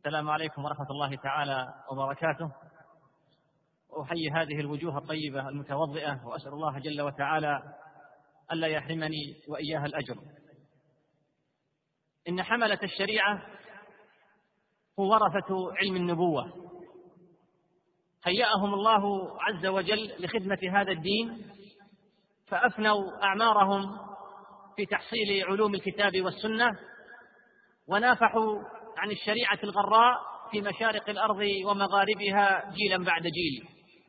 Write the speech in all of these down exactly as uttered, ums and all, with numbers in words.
السلام عليكم ورحمة الله تعالى وبركاته. أحيي هذه الوجوه الطيبة المتوضئة، وأسأل الله جل وتعالى ألا يحرمني وإياها الأجر. إن حملة الشريعة هم ورثة علم النبوة، هيأهم الله عز وجل لخدمة هذا الدين، فأفنوا أعمارهم في تحصيل علوم الكتاب والسنة، ونافحوا عن الشريعة الغراء في مشارق الأرض ومغاربها جيلا بعد جيل.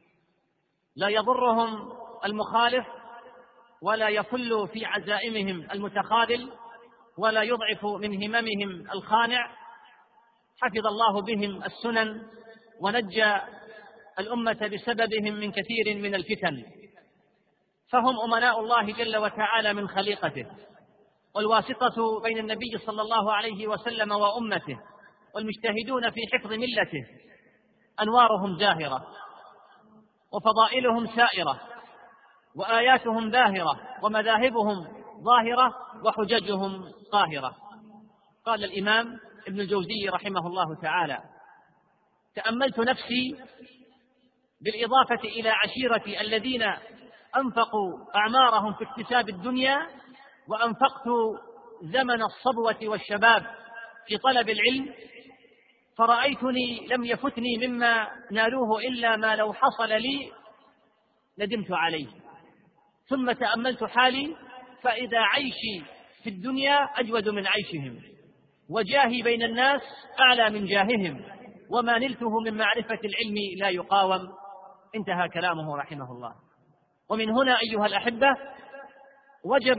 لا يضرهم المخالف، ولا يفل في عزائمهم المتخاذل، ولا يضعف من هممهم الخانع. حفظ الله بهم السنن، ونجى الأمة بسببهم من كثير من الفتن، فهم أمناء الله جل وتعالى من خليقته، والواسطة بين النبي صلى الله عليه وسلم وأمته، والمجتهدون في حفظ ملته. أنوارهم زاهرة، وفضائلهم سائرة، وآياتهم باهرة، ومذاهبهم ظاهرة، وحججهم قاهرة. قال الإمام ابن الجوزي رحمه الله تعالى: تأملت نفسي بالإضافة إلى عشيرتي الذين أنفقوا أعمارهم في اكتساب الدنيا، وأنفقت زمن الصبوة والشباب في طلب العلم، فرأيتني لم يفتني مما نالوه إلا ما لو حصل لي ندمت عليه. ثم تأملت حالي، فإذا عيشي في الدنيا أجود من عيشهم، وجاهي بين الناس أعلى من جاههم، وما نلته من معرفة العلم لا يقاوم. انتهى كلامه رحمه الله. ومن هنا أيها الأحبة وجب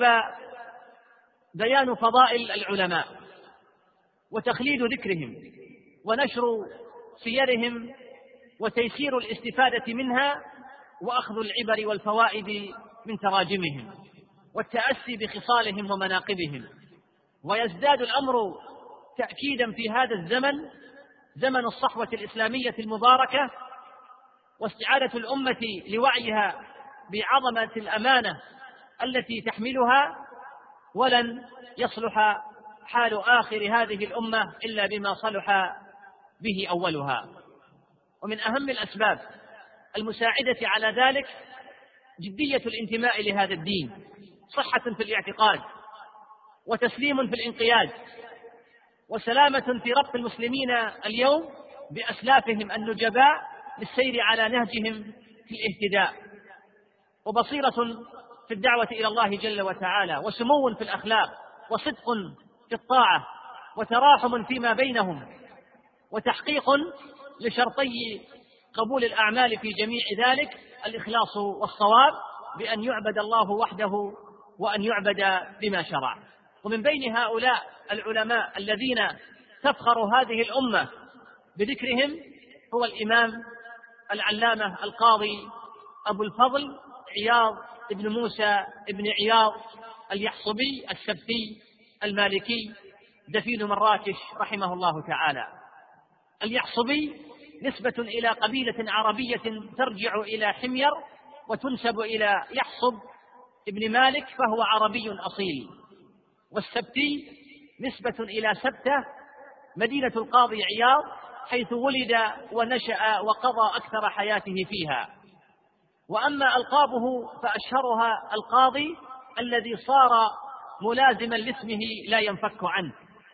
بيان فضائل العلماء، وتخليد ذكرهم، ونشر سيرهم، وتيسير الاستفادة منها، وأخذ العبر والفوائد من تراجمهم، والتأسي بخصالهم ومناقبهم. ويزداد الأمر تأكيدا في هذا الزمن، زمن الصحوة الإسلامية المباركة، واستعادة الأمة لوعيها بعظمة الأمانة التي تحملها. ولن يصلح حال آخر هذه الأمة إلا بما صلح به أولها. ومن أهم الأسباب المساعدة على ذلك جدية الانتماء لهذا الدين، صحة في الاعتقاد، وتسليم في الانقياد، وسلامة في ربط المسلمين اليوم بأسلافهم النجباء للسير على نهجهم في الاهتداء، وبصيرة في الدعوة إلى الله جل وتعالى، وسمو في الأخلاق، وصدق في الطاعة، وتراحم فيما بينهم، وتحقيق لشرطي قبول الأعمال في جميع ذلك: الإخلاص والصواب، بأن يعبد الله وحده، وأن يعبد بما شرع. ومن بين هؤلاء العلماء الذين تفخر هذه الأمة بذكرهم هو الإمام العلامة القاضي أبو الفضل عياض ابن موسى ابن عياض اليحصبي السبتي المالكي، دفين مراكش، رحمه الله تعالى. اليحصبي نسبة إلى قبيلة عربية ترجع إلى حمير، وتنسب إلى يحصب ابن مالك، فهو عربي أصيل. والسبتي نسبة إلى سبتة، مدينة القاضي عياض، حيث ولد ونشأ وقضى أكثر حياته فيها. وأما ألقابه فأشهرها القاضي، الذي صار ملازما لاسمه لا ينفك عنه.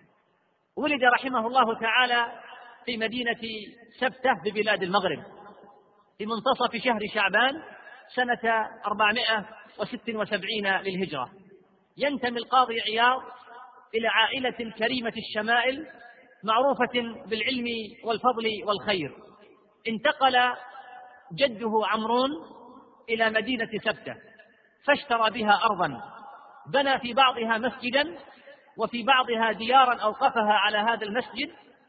ولد رحمه الله تعالى في مدينة سبتة ببلاد المغرب في منتصف شهر شعبان سنة أربعمائة وستة وسبعين للهجرة. ينتمي القاضي عياض إلى عائلة كريمة الشمائل، معروفة بالعلم والفضل والخير. انتقل جده عمرون إلى مدينة سبتة، فاشترى بها أرضا، بنى في بعضها مسجدا، وفي بعضها ديارا أوقفها على هذا المسجد،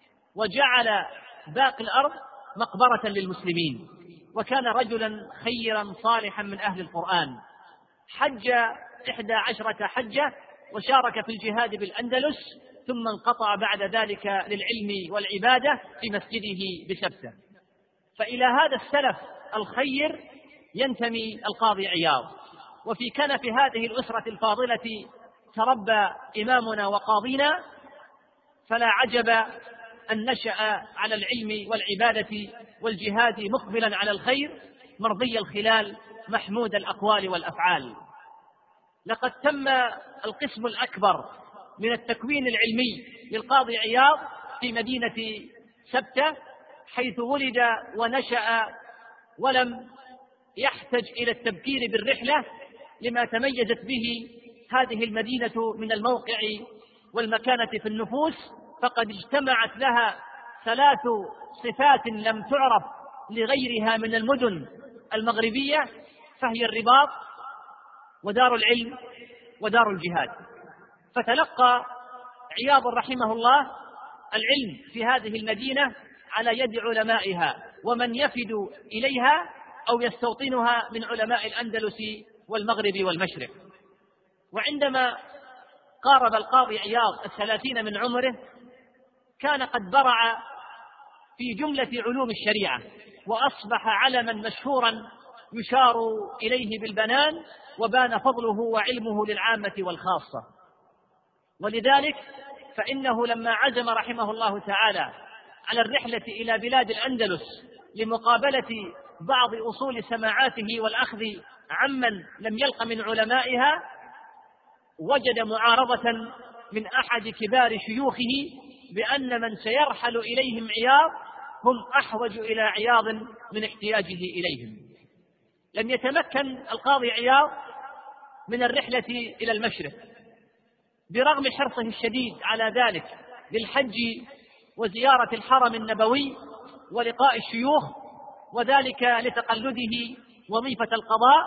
وجعل باقي الأرض مقبرة للمسلمين. وكان رجلا خيرا صالحا من أهل القرآن. حج إحدى عشرة حجة، وشارك في الجهاد بالأندلس، ثم انقطع بعد ذلك للعلم والعبادة في مسجده بسبتة. فإلى هذا السلف الخير ينتمي القاضي عياض. وفي كنف هذه الأسرة الفاضلة تربى إمامنا وقاضينا، فلا عجب أن نشأ على العلم والعبادة والجهاد مقبلا على الخير مرضي الخلال محمود الأقوال والأفعال. لقد تم القسم الأكبر من التكوين العلمي للقاضي عياض في مدينة سبتة، حيث ولد ونشأ، ولم يحتج إلى التبكير بالرحلة لما تميزت به هذه المدينة من الموقع والمكانة في النفوس، فقد اجتمعت لها ثلاث صفات لم تعرف لغيرها من المدن المغربية، فهي الرباط ودار العلم ودار الجهاد. فتلقى عياض رحمه الله العلم في هذه المدينة على يد علمائها ومن يفد إليها أو يستوطنها من علماء الأندلس والمغرب والمشرق. وعندما قارب القاضي عياض الثلاثين من عمره كان قد برع في جملة علوم الشريعة، وأصبح علما مشهورا يشار إليه بالبنان، وبان فضله وعلمه للعامة والخاصة. ولذلك فإنه لما عزم رحمه الله تعالى على الرحلة إلى بلاد الأندلس لمقابلة بعض أصول سماعاته والأخذ عمن لم يلق من علمائها، وجد معارضة من أحد كبار شيوخه بأن من سيرحل إليهم عياض هم أحوج إلى عياض من احتياجه إليهم. لم يتمكن القاضي عياض من الرحلة إلى المشرق برغم حرصه الشديد على ذلك للحج وزيارة الحرم النبوي ولقاء الشيوخ، وذلك لتقلده وظيفة القضاء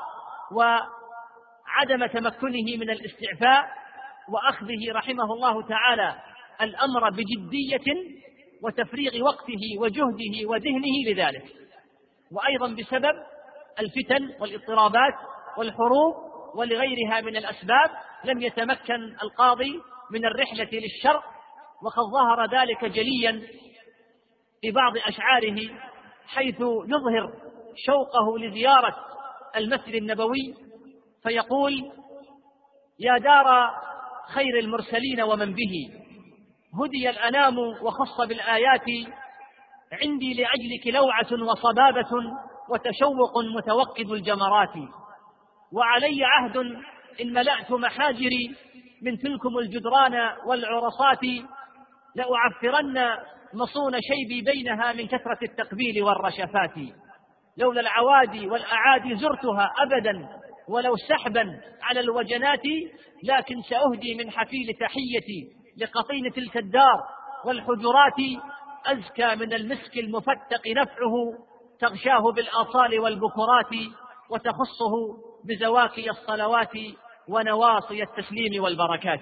وعدم تمكنه من الاستعفاء وأخذه رحمه الله تعالى الأمر بجدية وتفريغ وقته وجهده وذهنه لذلك، وأيضا بسبب الفتن والاضطرابات والحروب ولغيرها من الأسباب لم يتمكن القاضي من الرحلة للشرق. وقد ظهر ذلك جليا في بعض أشعاره، حيث يظهر شوقه لزيارة المسجد النبوي فيقول: يا دار خير المرسلين ومن به هدي الأنام وخص بالآيات، عندي لأجلك لوعة وصبابة وتشوق متوقد الجمرات، وعلي عهد إن ملأت محاجري من تلكم الجدران والعرصات، لأعفرن مصون شيبي بينها من كثرة التقبيل والرشفات، لولا العوادي والأعادي زرتها أبدا ولو سحبا على الوجنات، لكن سأهدي من حفيل تحيتي لقطين تلك الدار والحجرات، أزكى من المسك المفتق نفعه تغشاه بالآصال والبكرات، وتخصه بزواكي الصلوات ونواصي التسليم والبركات.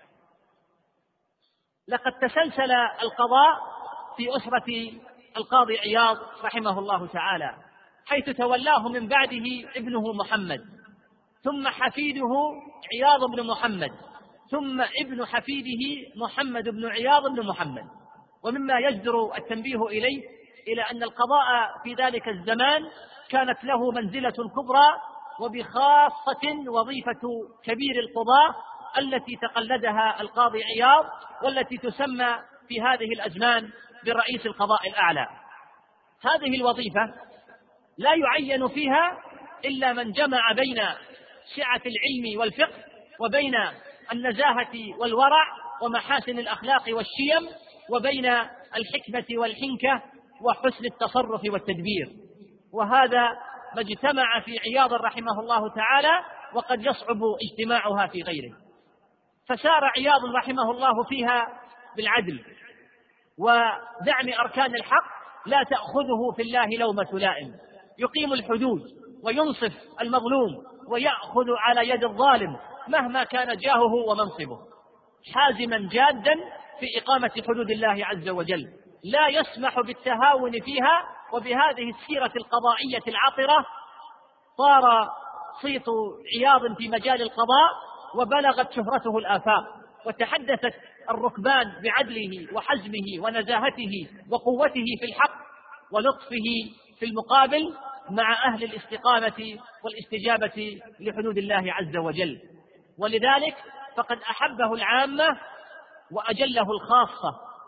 لقد تسلسل القضاء في أسرة القاضي عياض رحمه الله تعالى، حيث تولاه من بعده ابنه محمد، ثم حفيده عياض بن محمد، ثم ابن حفيده محمد بن عياض بن محمد. ومما يجدر التنبيه إليه إلى أن القضاء في ذلك الزمان كانت له منزلة كبرى، وبخاصة وظيفة كبير القضاة التي تقلدها القاضي عياض، والتي تسمى في هذه الأزمان برئيس القضاء الأعلى. هذه الوظيفة لا يعين فيها إلا من جمع بين سعة العلم والفقه وبين النزاهة والورع ومحاسن الأخلاق والشيم، وبين الحكمة والحنكة وحسن التصرف والتدبير. وهذا ما اجتمع في عياض رحمه الله تعالى، وقد يصعب اجتماعها في غيره. فسار عياض رحمه الله فيها بالعدل ودعم أركان الحق، لا تأخذه في الله لومة لائم، يقيم الحدود وينصف المظلوم ويأخذ على يد الظالم مهما كان جاهه ومنصبه، حازما جادا في إقامة حدود الله عز وجل، لا يسمح بالتهاون فيها. وبهذه السيرة القضائية العطرة صار صيت عياض في مجال القضاء وبلغت شهرته الآفاق، وتحدثت الركبان بعدله وحزمه ونزاهته وقوته في الحق ولطفه في المقابل مع أهل الاستقامة والاستجابة لحدود الله عز وجل. ولذلك فقد أحبه العامة وأجله الخاصة،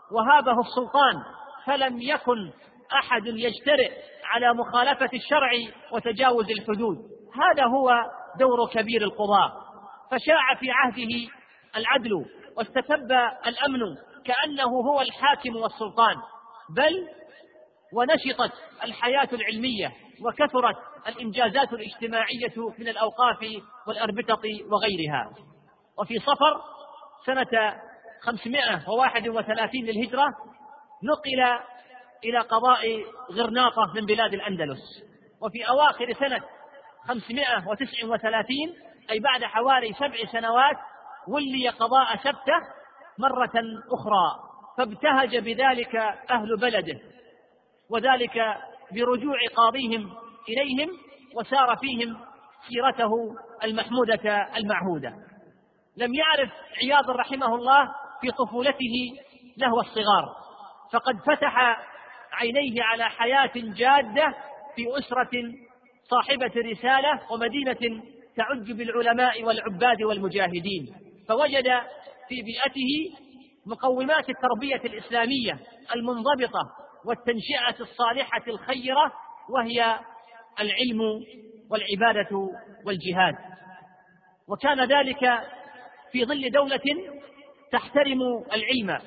وهابه السلطان، فلم يكن أحد يجترئ على مخالفة الشرع وتجاوز الحدود. هذا هو دور كبير القضاة. فشاع في عهده العدل واستتب الأمن كأنه هو الحاكم والسلطان، بل ونشطت الحياة العلمية وكثرت الإنجازات الاجتماعية من الأوقاف والأربطة وغيرها. وفي صفر سنة خمسمائة وواحد وثلاثين للهجرة نقل إلى قضاء غرناطة من بلاد الأندلس. وفي أواخر سنة خمسمائة وتسعة وثلاثين أي بعد حوالي سبع سنوات ولي قضاء سبتة مرة أخرى، فابتهج بذلك أهل بلده، وذلك برجوع قاضيهم إليهم وسار فيهم سيرته المحمودة المعهودة. لم يعرف عياض رحمه الله في طفولته لهو الصغار، فقد فتح عينيه على حياة جادة في أسرة صاحبة رسالة ومدينة تعج بالعلماء والعباد والمجاهدين، فوجد في بيئته مقومات التربية الإسلامية المنضبطة والتنشئة الصالحة الخيرة، وهي العلم والعبادة والجهاد. وكان ذلك في ظل دولة تحترم العلم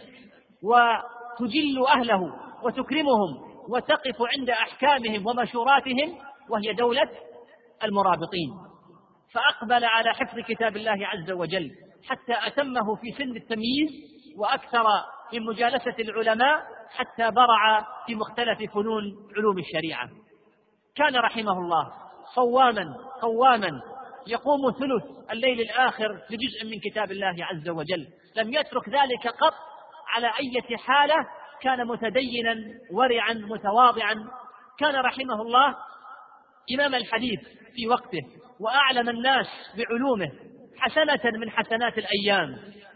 وتجل أهله وتكرمهم وتقف عند أحكامهم ومشوراتهم، وهي دولة المرابطين. فأقبل على حفظ كتاب الله عز وجل حتى أتمه في سن التمييز، وأكثر من مجالسة العلماء حتى برع في مختلف فنون علوم الشريعة. كان رحمه الله صواما قواما يقوم ثلث الليل الآخر لجزء من كتاب الله عز وجل، لم يترك ذلك قط على أي حالة. كان متدينا ورعا متواضعا. كان رحمه الله إمام الحديث في وقته وأعلم الناس بعلومه، حسنة من حسنات الأيام.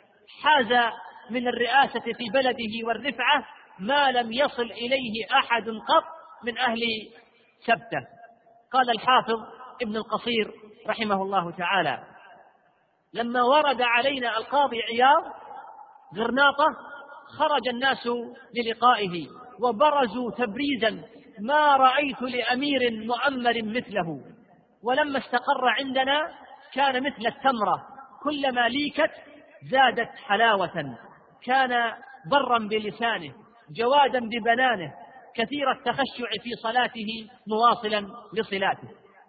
حاز من الرئاسة في بلده والرفعة ما لم يصل إليه أحد قط من أهل سبتة. قال الحافظ ابن القصير رحمه الله تعالى: لما ورد علينا القاضي عياض غرناطة خرج الناس للقائه وبرزوا تبريزا ما رأيت لأمير مؤمر مثله، ولما استقر عندنا كان مثل التمرة كلما ليكت زادت حلاوة. كان برا بلسانه جوادا ببنانه، كثير التخشع في صلاته مواصلا لصلاته.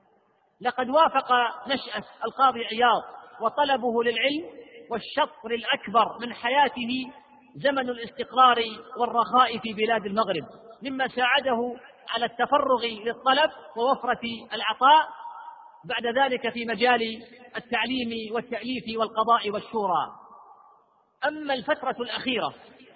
لقد وافق نشأة القاضي عياض وطلبه للعلم والشطر الأكبر من حياته زمن الاستقرار والرخاء في بلاد المغرب، مما ساعده على التفرغ للطلب ووفرة العطاء بعد ذلك في مجال التعليم والتأليف والقضاء والشورى. أما الفترة الأخيرة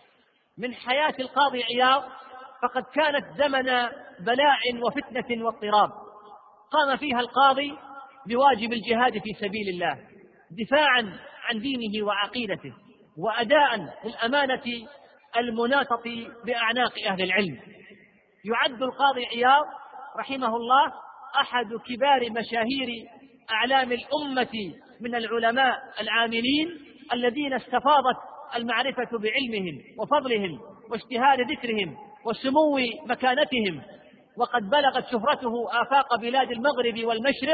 من حياة القاضي عياض فقد كانت زمن بلاء وفتنة واضطراب، قام فيها القاضي بواجب الجهاد في سبيل الله دفاعا عن دينه وعقيدته، وأداء للأمانة المناطة بأعناق أهل العلم. يعد القاضي عياض رحمه الله أحد كبار مشاهير أعلام الأمة من العلماء العاملين الذين استفاضت المعرفة بعلمهم وفضلهم واشتهار ذكرهم وسمو مكانتهم، وقد بلغت شهرته آفاق بلاد المغرب والمشرق،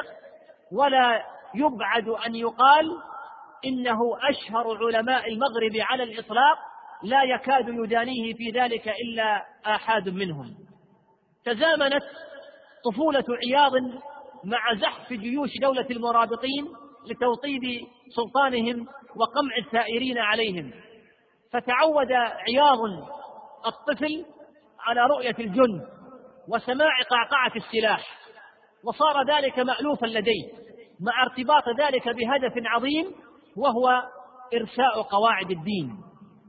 ولا يبعد أن يقال إنه أشهر علماء المغرب على الإطلاق، لا يكاد يدانيه في ذلك إلا آحاد منهم. تزامنت طفولة عياض مع زحف جيوش دولة المرابطين لتوطيد سلطانهم وقمع الثائرين عليهم، فتعود عياض الطفل على رؤية الجند وسماع قعقعة السلاح، وصار ذلك مألوفا لديه، مع ارتباط ذلك بهدف عظيم وهو إرساء قواعد الدين.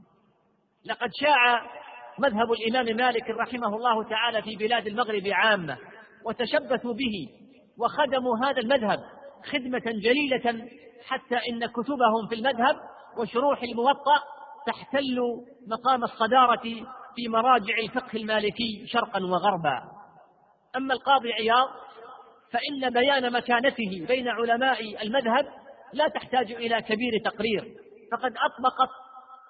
لقد شاع مذهب الإمام مالك رحمه الله تعالى في بلاد المغرب عامة، وتشبثوا به وخدموا هذا المذهب خدمة جليلة، حتى إن كتبهم في المذهب وشروح الموطأ تحتل مقام الصدارة في مراجع الفقه المالكي شرقا وغربا. أما القاضي عياض فإن بيان مكانته بين علماء المذهب لا تحتاج إلى كبير تقرير، فقد أطبقت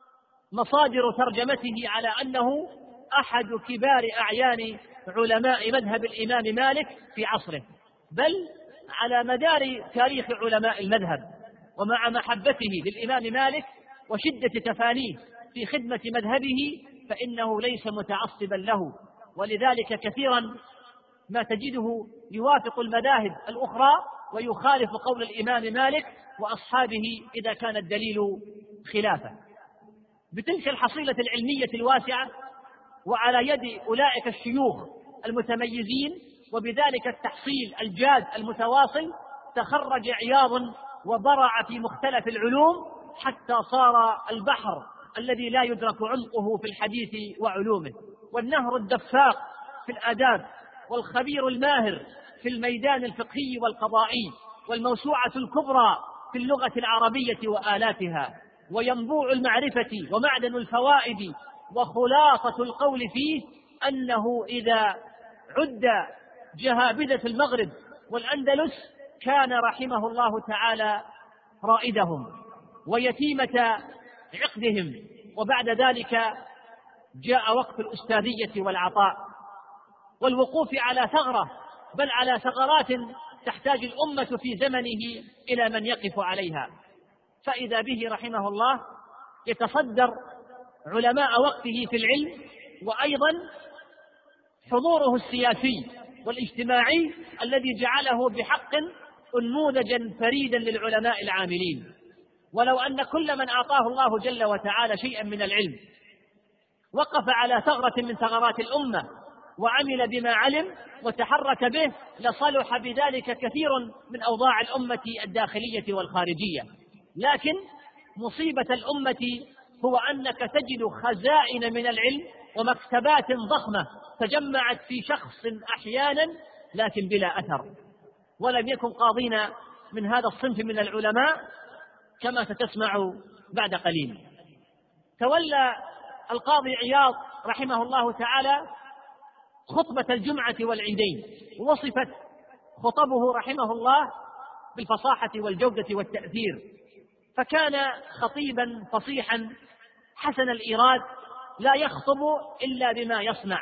مصادر ترجمته على أنه أحد كبار أعيان علماء مذهب الإمام مالك في عصره، بل على مدار تاريخ علماء المذهب، ومع محبته للإمام مالك وشدة تفانيه في خدمة مذهبه فإنه ليس متعصبا له، ولذلك كثيرا ما تجده يوافق المذاهب الأخرى ويخالف قول الإمام مالك وأصحابه إذا كان الدليل خلافه. بتلك الحصيلة العلمية الواسعة وعلى يد أولئك الشيوخ المتميزين وبذلك التحصيل الجاد المتواصل تخرج عياض وبرع في مختلف العلوم حتى صار البحر الذي لا يدرك عمقه في الحديث وعلومه، والنهر الدفاق في الآداب، والخبير الماهر في الميدان الفقهي والقضائي، والموسوعة الكبرى في اللغة العربية وآلاتها، وينبوع المعرفة ومعدن الفوائد، وخلاصة القول فيه أنه إذا عد جهابذة المغرب والأندلس كان رحمه الله تعالى رائدهم ويتيمة عقدهم، وبعد ذلك جاء وقت الأستاذية والعطاء والوقوف على ثغرة، بل على ثغرات تحتاج الأمة في زمنه إلى من يقف عليها، فإذا به رحمه الله يتصدر علماء وقته في العلم، وأيضا حضوره السياسي والاجتماعي الذي جعله بحق نموذجا فريدا للعلماء العاملين. ولو أن كل من أعطاه الله جل وتعالى شيئا من العلم وقف على ثغرة من ثغرات الأمة وعمل بما علم وتحرك به لصلح بذلك كثير من أوضاع الأمة الداخلية والخارجية، لكن مصيبة الأمة هو أنك تجد خزائن من العلم ومكتبات ضخمة تجمعت في شخص أحيانا لكن بلا أثر، ولم يكن قاضينا من هذا الصنف من العلماء كما ستسمع بعد قليل. تولى القاضي عياض رحمه الله تعالى خطبة الجمعة والعيدين، ووصفت خطبه رحمه الله بالفصاحة والجودة والتأثير، فكان خطيبا فصيحا حسن الإيراد لا يخطب إلا بما يصنع.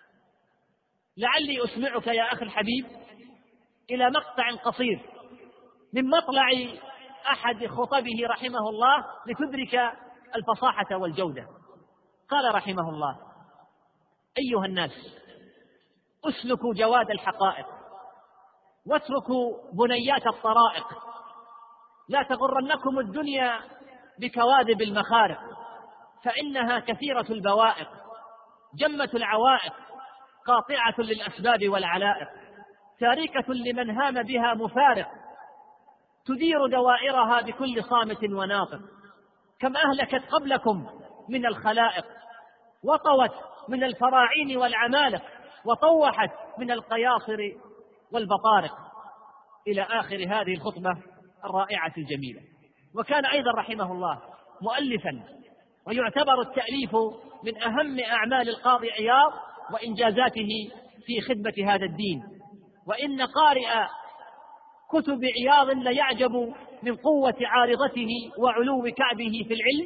لعلي أسمعك يا أخي الحبيب إلى مقطع قصير من مطلع أحد خطبه رحمه الله لتدرك الفصاحة والجودة. قال رحمه الله: أيها الناس، أسلكوا جواد الحقائق واتركوا بنيات الطرائق، لا تغرنكم الدنيا بكواذب المخارق، فإنها كثيرة البوائق جمة العوائق، قاطعة للأسباب والعلائق، تاركة لمن هام بها مفارق، تدير دوائرها بكل صامت وناطق، كم أهلكت قبلكم من الخلائق، وطوت من الفراعين والعمالق، وطوحت من القياصر والبطارق، إلى آخر هذه الخطبة الرائعة الجميلة. وكان أيضا رحمه الله مؤلفا، ويعتبر التأليف من أهم أعمال القاضي عياض وإنجازاته في خدمة هذا الدين، وإن قارئ كتب عياض ليعجب من قوة عارضته وعلو كعبه في العلم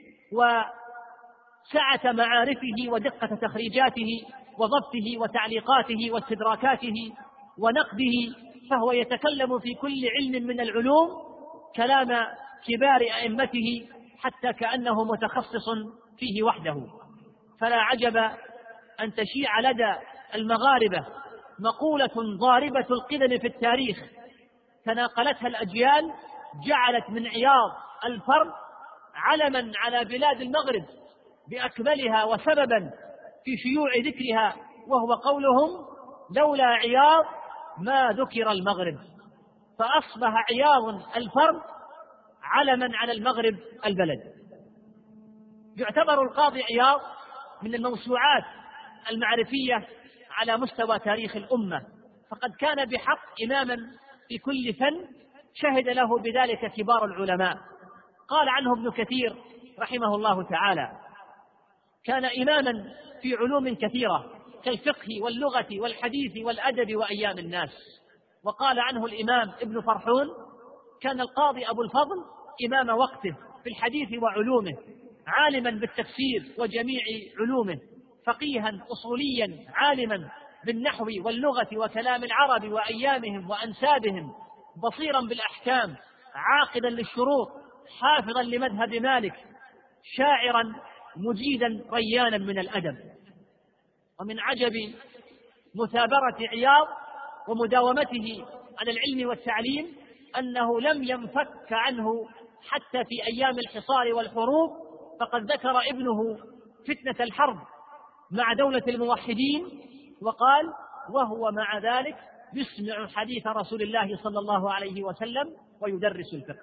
وسعة معارفه ودقة تخريجاته وضبطه وتعليقاته واستدراكاته ونقده، فهو يتكلم في كل علم من العلوم كلام كبار أئمته حتى كأنه متخصص فيه وحده. فلا عجب أن تشيع لدى المغاربة مقولة ضاربة القدم في التاريخ تناقلتها الأجيال، جعلت من عياض الفرد علما على بلاد المغرب بأكملها وسببا في شيوع ذكرها، وهو قولهم: لولا عياض ما ذكر المغرب، فأصبح عياض الفرد علما على المغرب البلد. يعتبر القاضي عياض من الموسوعات المعرفية على مستوى تاريخ الأمة، فقد كان بحق إماما في كل فن شهد له بذلك كبار العلماء. قال عنه ابن كثير رحمه الله تعالى: كان إماما في علوم كثيرة كالفقه واللغة والحديث والأدب وأيام الناس. وقال عنه الإمام ابن فرحون: كان القاضي أبو الفضل إمام وقته في الحديث وعلومه، عالما بالتفسير وجميع علومه، فقيها أصوليا عالما بالنحو واللغة وكلام العرب وأيامهم وأنسابهم، بصيرا بالأحكام، عاقدا للشروط، حافظا لمذهب مالك، شاعرا مجيدا ريانا من الأدب. ومن عجب مثابرة عياض ومداومته على العلم والتعليم أنه لم ينفك عنه حتى في أيام الحصار والحروب، فقد ذكر ابنه فتنة الحرب مع دولة الموحدين وقال: وهو مع ذلك يسمع حديث رسول الله صلى الله عليه وسلم ويدرس الفقه.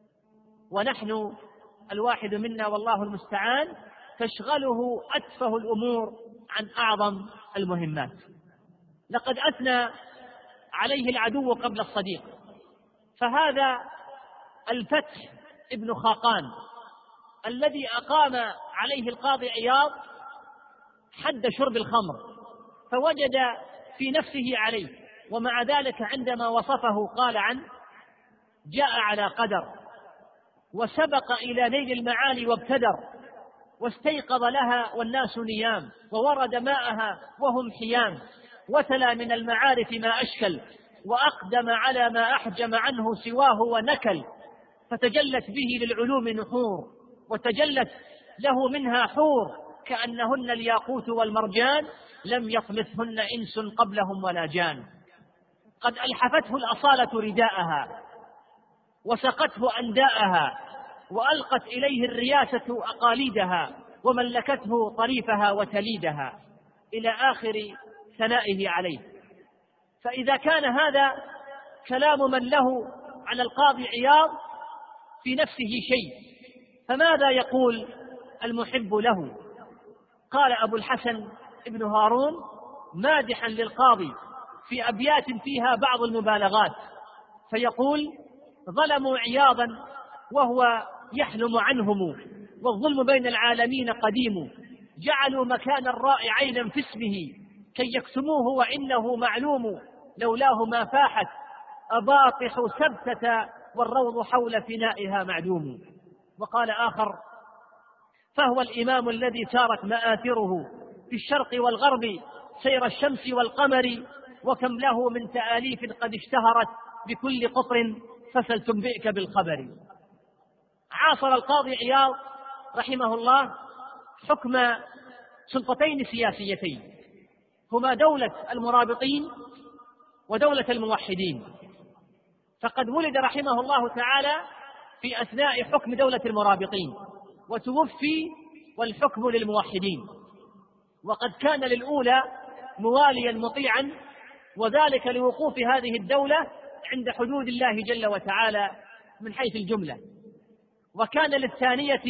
ونحن الواحد منا والله المستعان تشغله أتفه الأمور عن أعظم المهمات. لقد أثنى عليه العدو قبل الصديق، فهذا الفتح ابن خاقان الذي أقام عليه القاضي عياض حد شرب الخمر، فوجد في نفسه عليه، ومع ذلك عندما وصفه قال عنه: جاء على قدر وسبق إلى نيل المعالي وابتدر، واستيقظ لها والناس نيام، وورد ماءها وهم حيام، وتلا من المعارف ما أشكل، وأقدم على ما أحجم عنه سواه ونكل، فتجلت به للعلوم نحور، وتجلت له منها حور، كأنهن الياقوت والمرجان، لم يطمثهن إنس قبلهم ولا جان. قد ألحفته الأصالة رداءها وسقته أنداءها، وألقت إليه الرياسة أقاليدها، وملكته طريفها وتليدها، إلى آخر ثنائه عليه. فإذا كان هذا كلام من له على القاضي عياض في نفسه شيء، فماذا يقول المحب له؟ قال أبو الحسن ابن هارون مادحا للقاضي في أبيات فيها بعض المبالغات، فيقول: ظلموا عياضا وهو يحلم عنهم، والظلم بين العالمين قديم، جعلوا مكان الراء عينا في اسمه كي يكتموه وإنه معلوم، لولاه ما فاحت أباطح سبتة والروض حول فنائها معدوم. وقال آخر: فهو الإمام الذي سارت مآثره في الشرق والغرب سير الشمس والقمر، وكم له من تآليف قد اشتهرت بكل قطر فسلتنبئك بالخبر. عاصر القاضي عياض رحمه الله حكم سلطتين سياسيتين، هما دولة المرابطين ودولة الموحدين. فقد ولد رحمه الله تعالى في أثناء حكم دولة المرابطين، وتوفي والحكم للموحدين، وقد كان للأولى مواليا مطيعا، وذلك لوقوف هذه الدولة عند حدود الله جل وتعالى من حيث الجملة، وكان للثانية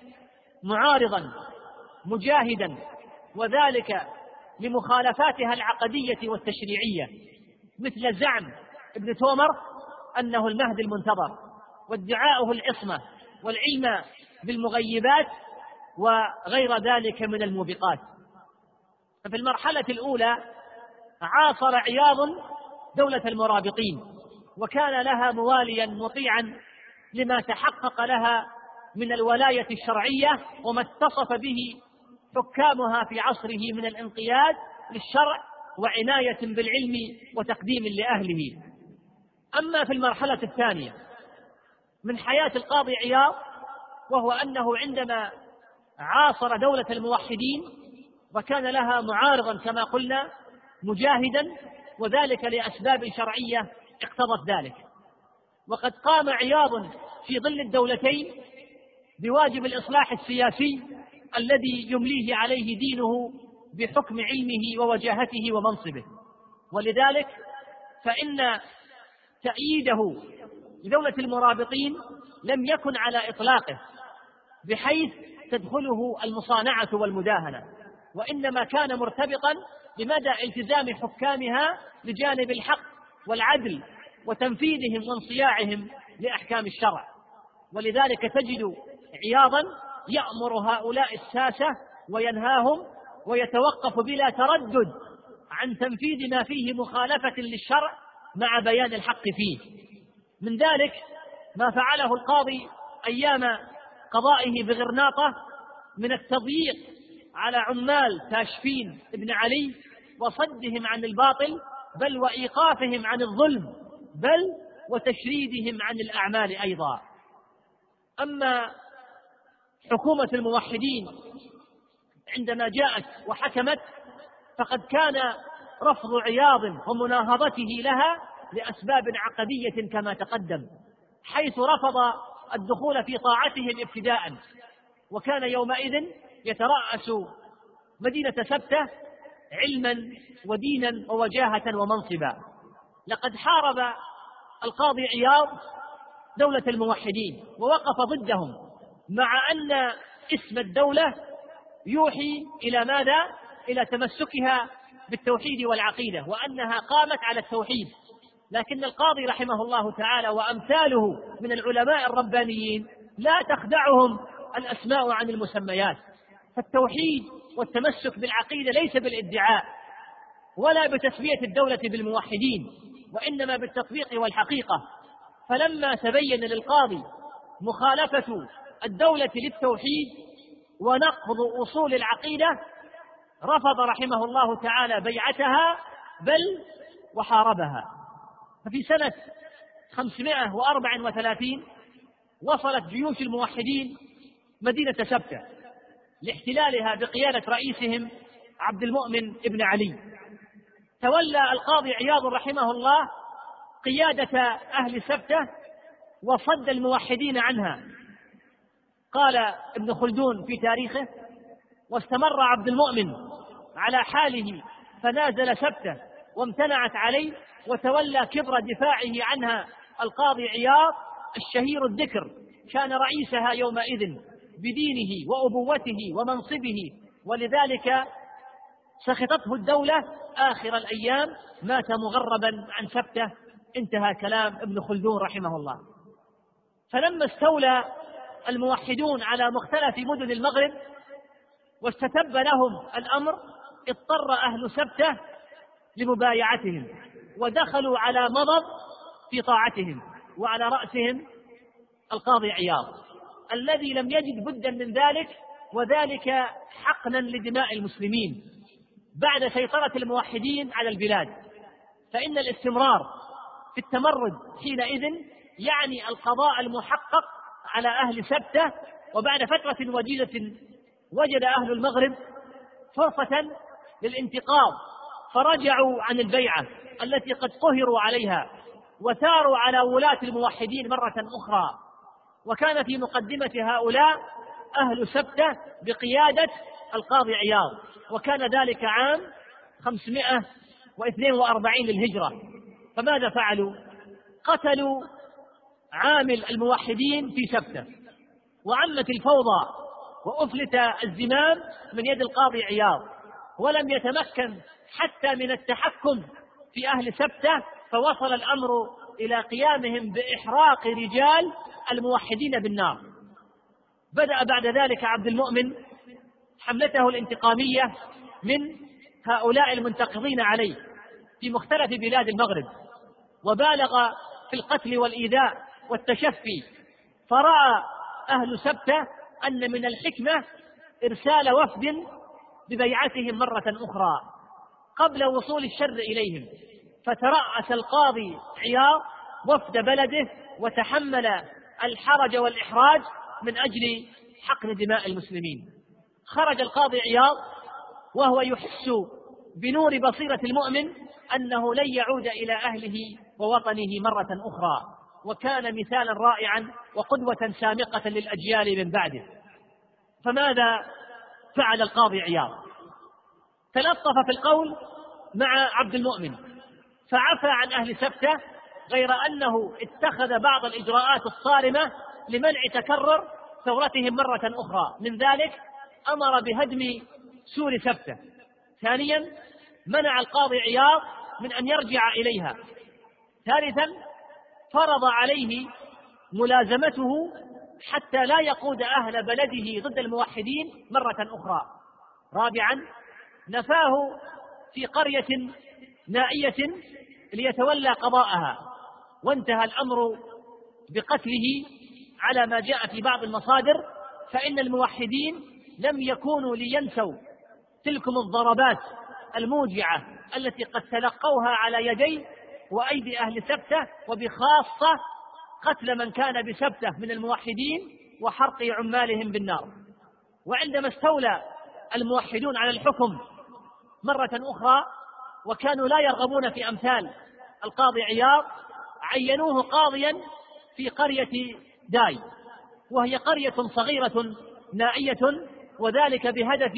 معارضا مجاهدا، وذلك لمخالفاتها العقدية والتشريعية، مثل زعم ابن تومر أنه المهدي المنتظر، وادعاؤه العصمة والعلم بالمغيبات وغير ذلك من الموبقات. ففي المرحلة الأولى عاصر عياض دولة المرابطين، وكان لها مواليا مطيعا لما تحقق لها من الولاية الشرعية وما اتصف به حكامها في عصره من الانقياد للشرع وعناية بالعلم وتقديم لأهله. أما في المرحلة الثانية من حياة القاضي عياض، وهو أنه عندما عاصر دولة الموحدين وكان لها معارضا كما قلنا مجاهدا، وذلك لأسباب شرعية اقتضت ذلك، وقد قام عياض في ظل الدولتين بواجب الإصلاح السياسي الذي يمليه عليه دينه بحكم علمه ووجاهته ومنصبه. ولذلك فإن تأييده لدولة المرابطين لم يكن على إطلاقه بحيث تدخله المصانعة والمداهنة، وإنما كان مرتبطا بمدى التزام حكامها لجانب الحق والعدل وتنفيذهم وانصياعهم لأحكام الشرع. ولذلك تجد عياضا يأمر هؤلاء الساسة وينهاهم، ويتوقف بلا تردد عن تنفيذ ما فيه مخالفة للشرع مع بيان الحق فيه. من ذلك ما فعله القاضي أيام قضائه بغرناطة من التضييق على عمال تاشفين ابن علي وصدهم عن الباطل، بل وإيقافهم عن الظلم، بل وتشريدهم عن الأعمال أيضا. أما حكومة الموحدين عندما جاءت وحكمت فقد كان رفض عياض ومناهضته لها لأسباب عقدية كما تقدم، حيث رفض الدخول في طاعتهم ابتداء، وكان يومئذ يترأس مدينة سبتة علما ودينا ووجاهة ومنصبا. لقد حارب القاضي عياض دولة الموحدين ووقف ضدهم، مع أن اسم الدولة يوحي إلى ماذا؟ إلى تمسكها بالتوحيد والعقيدة، وأنها قامت على التوحيد. لكن القاضي رحمه الله تعالى وأمثاله من العلماء الربانيين لا تخدعهم الأسماء عن المسميات، فالتوحيد والتمسك بالعقيدة ليس بالادعاء ولا بتسمية الدولة بالموحدين، وإنما بالتطبيق والحقيقة. فلما تبين للقاضي مخالفة الدولة للتوحيد ونقض أصول العقيدة رفض رحمه الله تعالى بيعتها بل وحاربها. ففي سنة خمسمائة وأربعة وثلاثين وصلت جيوش الموحدين مدينة سبتة لاحتلالها بقيادة رئيسهم عبد المؤمن ابن علي. تولى القاضي عياض رحمه الله قيادة أهل سبتة وصد الموحدين عنها. قال ابن خلدون في تاريخه: واستمر عبد المؤمن على حاله فنازل سبتة وامتنعت عليه، وتولى كبر دفاعه عنها القاضي عياض الشهير الذكر، كان رئيسها يومئذ بدينه وأبوته ومنصبه، ولذلك سخطته الدولة آخر الأيام، مات مغربا عن سبتة. انتهى كلام ابن خلدون رحمه الله. فلما استولى الموحدون على مختلف مدن المغرب واستتب لهم الأمر اضطر أهل سبتة لمبايعتهم ودخلوا على مضض في طاعتهم، وعلى رأسهم القاضي عياض الذي لم يجد بدا من ذلك، وذلك حقنا لدماء المسلمين بعد سيطرة الموحدين على البلاد. فإن الاستمرار في التمرد حينئذ يعني القضاء المحقق على أهل سبتة. وبعد فترة وجيزة وجد أهل المغرب فرصة للانتقام، فرجعوا عن البيعة التي قد قهروا عليها وثاروا على ولاة الموحدين مرة أخرى، وكان في مقدمة هؤلاء أهل سبتة بقيادة القاضي عياض، وكان ذلك عام خمسمائة واثنين وأربعين للهجرة. فماذا فعلوا؟ قتلوا عامل الموحدين في سبتة، وعمت الفوضى وأفلت الزمام من يد القاضي عياض، ولم يتمكن حتى من التحكم في أهل سبتة، فوصل الأمر إلى قيامهم بإحراق رجال الموحدين بالنار. بدأ بعد ذلك عبد المؤمن حملته الانتقامية من هؤلاء المنتقضين عليه في مختلف بلاد المغرب، وبالغ في القتل والإيذاء والتشفي. فرأى أهل سبتة أن من الحكمة إرسال وفد ببيعتهم مرة أخرى قبل وصول الشر إليهم، فترأس القاضي عياض وفد بلده وتحمل الحرج والإحراج من أجل حقن دماء المسلمين. خرج القاضي عياض وهو يحس بنور بصيرة المؤمن أنه لن يعود إلى أهله ووطنه مرة أخرى، وكان مثالا رائعا وقدوة سامقة للأجيال من بعده. فماذا فعل القاضي عياض؟ تلطف في القول مع عبد المؤمن فعفى عن أهل سبتة، غير أنه اتخذ بعض الإجراءات الصارمة لمنع تكرر ثورتهم مرة أخرى. من ذلك أمر بهدم سور سبتة. ثانيا منع القاضي عياض من أن يرجع إليها. ثالثا فرض عليه ملازمته حتى لا يقود أهل بلده ضد الموحدين مرة أخرى. رابعا نفاه في قرية نائية ليتولى قضاءها، وانتهى الأمر بقتله على ما جاء في بعض المصادر، فإن الموحدين لم يكونوا لينسوا تلكم الضربات الموجعة التي قد تلقوها على يدي وأيدي أهل سبتة، وبخاصة قتل من كان بسبتة من الموحدين وحرق عمالهم بالنار. وعندما استولى الموحدون على الحكم مرة أخرى وكانوا لا يرغبون في أمثال القاضي عياض، عينوه قاضيا في قرية داي، وهي قرية صغيرة نائية، وذلك بهدف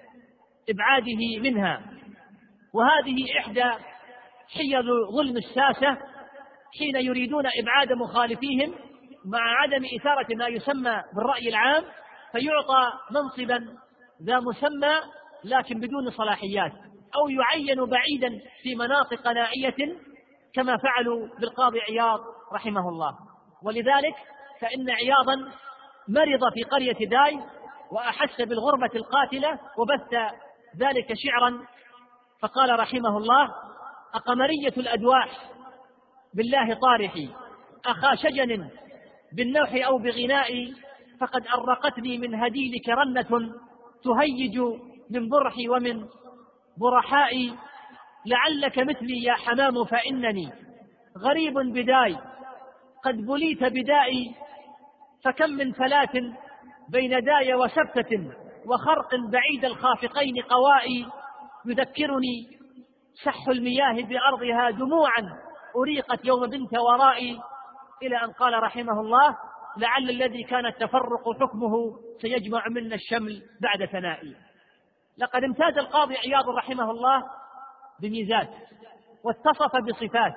إبعاده منها. وهذه إحدى حيل ظلم الساسة حين يريدون إبعاد مخالفيهم مع عدم إثارة ما يسمى بالرأي العام، فيعطى منصبا ذا مسمى لكن بدون صلاحيات، أو يعين بعيدا في مناطق نائية كما فعلوا بالقاضي عياض رحمه الله. ولذلك فإن عياضا مرض في قرية داي وأحس بالغربة القاتلة وبث ذلك شعرا، فقال رحمه الله: أقمرية الأدواح بالله طارحي، أخا شجن بالنوح أو بغنائي، فقد أرقتني من هديلك رنة تهيج من برحي ومن برحائي، لعلك مثلي يا حمام فإنني غريب بداي، قد بليت بدائي، فكم من فلات بين داي وسبتة وخرق بعيد الخافقين قوائي، يذكرني سح المياه بأرضها دموعا أريقت يوم بنت ورائي، إلى أن قال رحمه الله: لعل الذي كان التفرق حكمه سيجمع منا الشمل بعد ثنائي. لقد امتاز القاضي عياض رحمه الله بميزات واتصف بصفات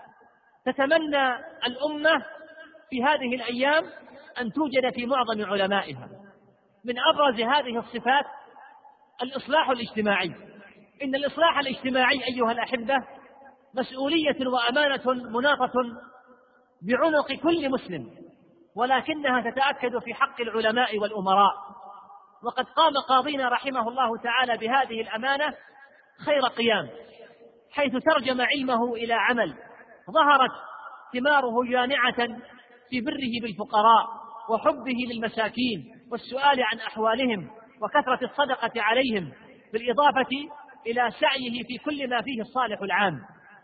تتمنى الأمة في هذه الأيام أن توجد في معظم علمائها. من أبرز هذه الصفات الإصلاح الاجتماعي. إن الإصلاح الاجتماعي أيها الأحبة مسؤولية وأمانة مناطة بعنق كل مسلم، ولكنها تتأكد في حق العلماء والأمراء. وقد قام قاضينا رحمه الله تعالى بهذه الأمانة خير قيام، حيث ترجم علمه إلى عمل، ظهرت ثماره جامعة في بره بالفقراء وحبه للمساكين والسؤال عن أحوالهم وكثرة الصدقة عليهم، بالإضافة إلى سعيه في كل ما فيه الصالح العام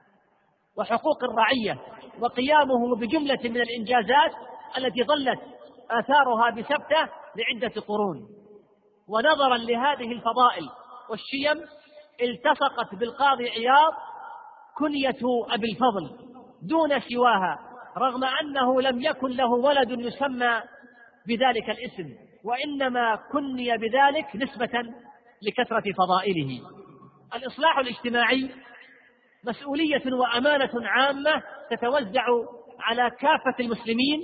وحقوق الرعية، وقيامه بجملة من الإنجازات التي ظلت آثارها بثبتة لعدة قرون. ونظرا لهذه الفضائل والشيم التصقت بالقاضي عياض كنية أبي الفضل دون سواها، رغم أنه لم يكن له ولد يسمى بذلك الاسم، وإنما كني بذلك نسبة لكثرة فضائله. الإصلاح الاجتماعي مسؤولية وأمانة عامة تتوزع على كافة المسلمين،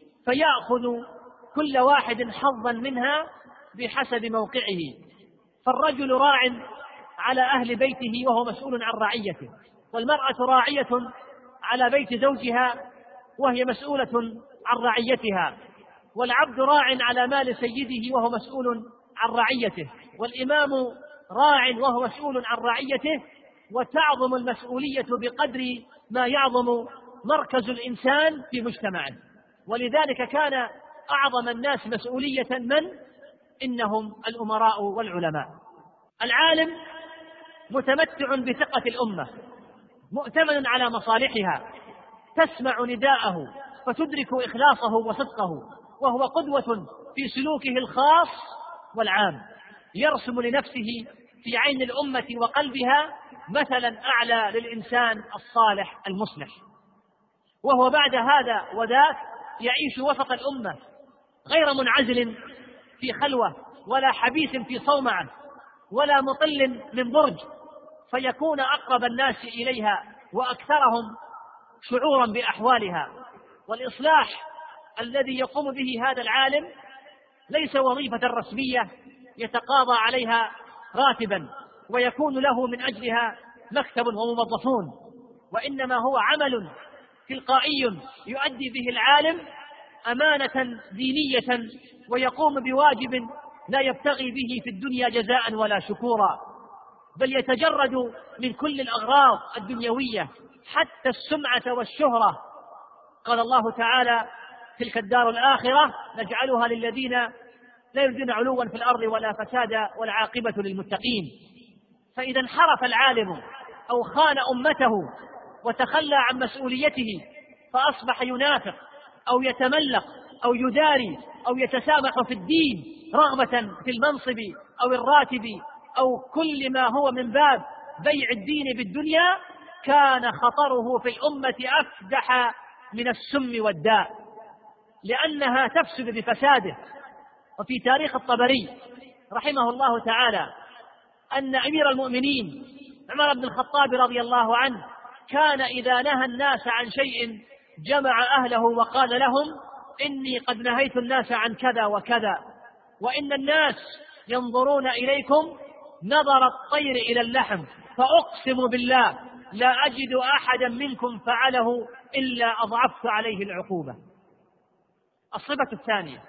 فيأخذ كل واحد حظا منها بحسب موقعه. فالرجل راع على أهل بيته وهو مسؤول عن رعيته، والمرأة راعية على بيت زوجها وهي مسؤولة عن رعيتها، والعبد راع على مال سيده وهو مسؤول عن رعيته، والإمام راع وهو مسؤول عن رعيته. وتعظم المسؤولية بقدر ما يعظم مركز الإنسان في مجتمعه، ولذلك كان أعظم الناس مسؤولية من؟ إنهم الأمراء والعلماء. العالم متمتع بثقة الأمة، مؤتمن على مصالحها، تسمع نداءه فتدرك إخلاصه وصدقه، وهو قدوة في سلوكه الخاص والعام، يرسم لنفسه في عين الأمة وقلبها مثلا أعلى للإنسان الصالح المصلح. وهو بعد هذا وذاك يعيش وسط الأمة غير منعزل في خلوة ولا حبيس في صومعة ولا مطل من برج، فيكون أقرب الناس إليها وأكثرهم شعورا بأحوالها. والإصلاح الذي يقوم به هذا العالم ليس وظيفة رسمية يتقاضى عليها راتبا ويكون له من أجلها مكتب وموظفون، وإنما هو عمل تلقائي يؤدي به العالم أمانة دينية، ويقوم بواجب لا يبتغي به في الدنيا جزاء ولا شكورا، بل يتجرد من كل الأغراض الدنيوية حتى السمعة والشهرة. قال الله تعالى: تلك الدار الآخرة نجعلها للذين لا يريدون علوا في الأرض ولا فسادا والعاقبة للمتقين. فإذا انحرف العالم أو خان أمته وتخلى عن مسؤوليته فأصبح ينافق أو يتملق أو يداري أو يتسامح في الدين رغبة في المنصب أو الراتب أو كل ما هو من باب بيع الدين بالدنيا، كان خطره في الأمة أفدح من السم والداء، لأنها تفسد بفساده. وفي تاريخ الطبري رحمه الله تعالى أن أمير المؤمنين عمر بن الخطاب رضي الله عنه كان إذا نهى الناس عن شيء جمع أهله وقال لهم: إني قد نهيت الناس عن كذا وكذا، وإن الناس ينظرون إليكم نظر الطير إلى اللحم، فأقسم بالله لا أجد أحدا منكم فعله إلا أضعفت عليه العقوبة. الصفة الثانية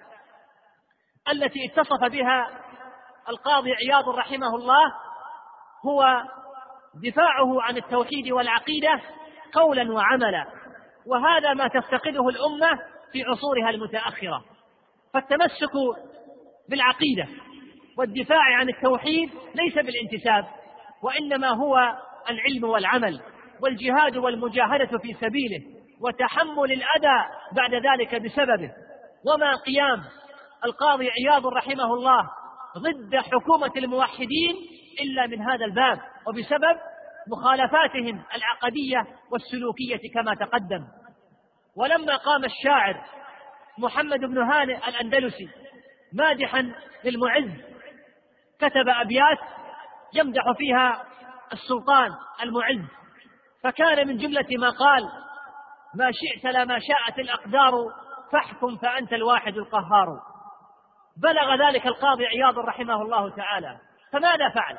التي اتصف بها القاضي عياض رحمه الله هو دفاعه عن التوحيد والعقيدة قولا وعملا، وهذا ما تفتقده الأمة في عصورها المتأخرة. فالتمسك بالعقيدة والدفاع عن التوحيد ليس بالانتساب، وإنما هو العلم والعمل والجهاد والمجاهدة في سبيله وتحمل الأذى بعد ذلك بسببه. وما قيام القاضي عياض رحمه الله ضد حكومة الموحدين إلا من هذا الباب، وبسبب مخالفاتهم العقدية والسلوكية كما تقدم. ولما قام الشاعر محمد بن هانئ الأندلسي مادحا للمعز كتب أبيات يمدح فيها السلطان المعز، فكان من جملة ما قال: ما شئت لما شاءت الأقدار فاحكم فأنت الواحد القهار. بلغ ذلك القاضي عياض رحمه الله تعالى، فماذا فعل؟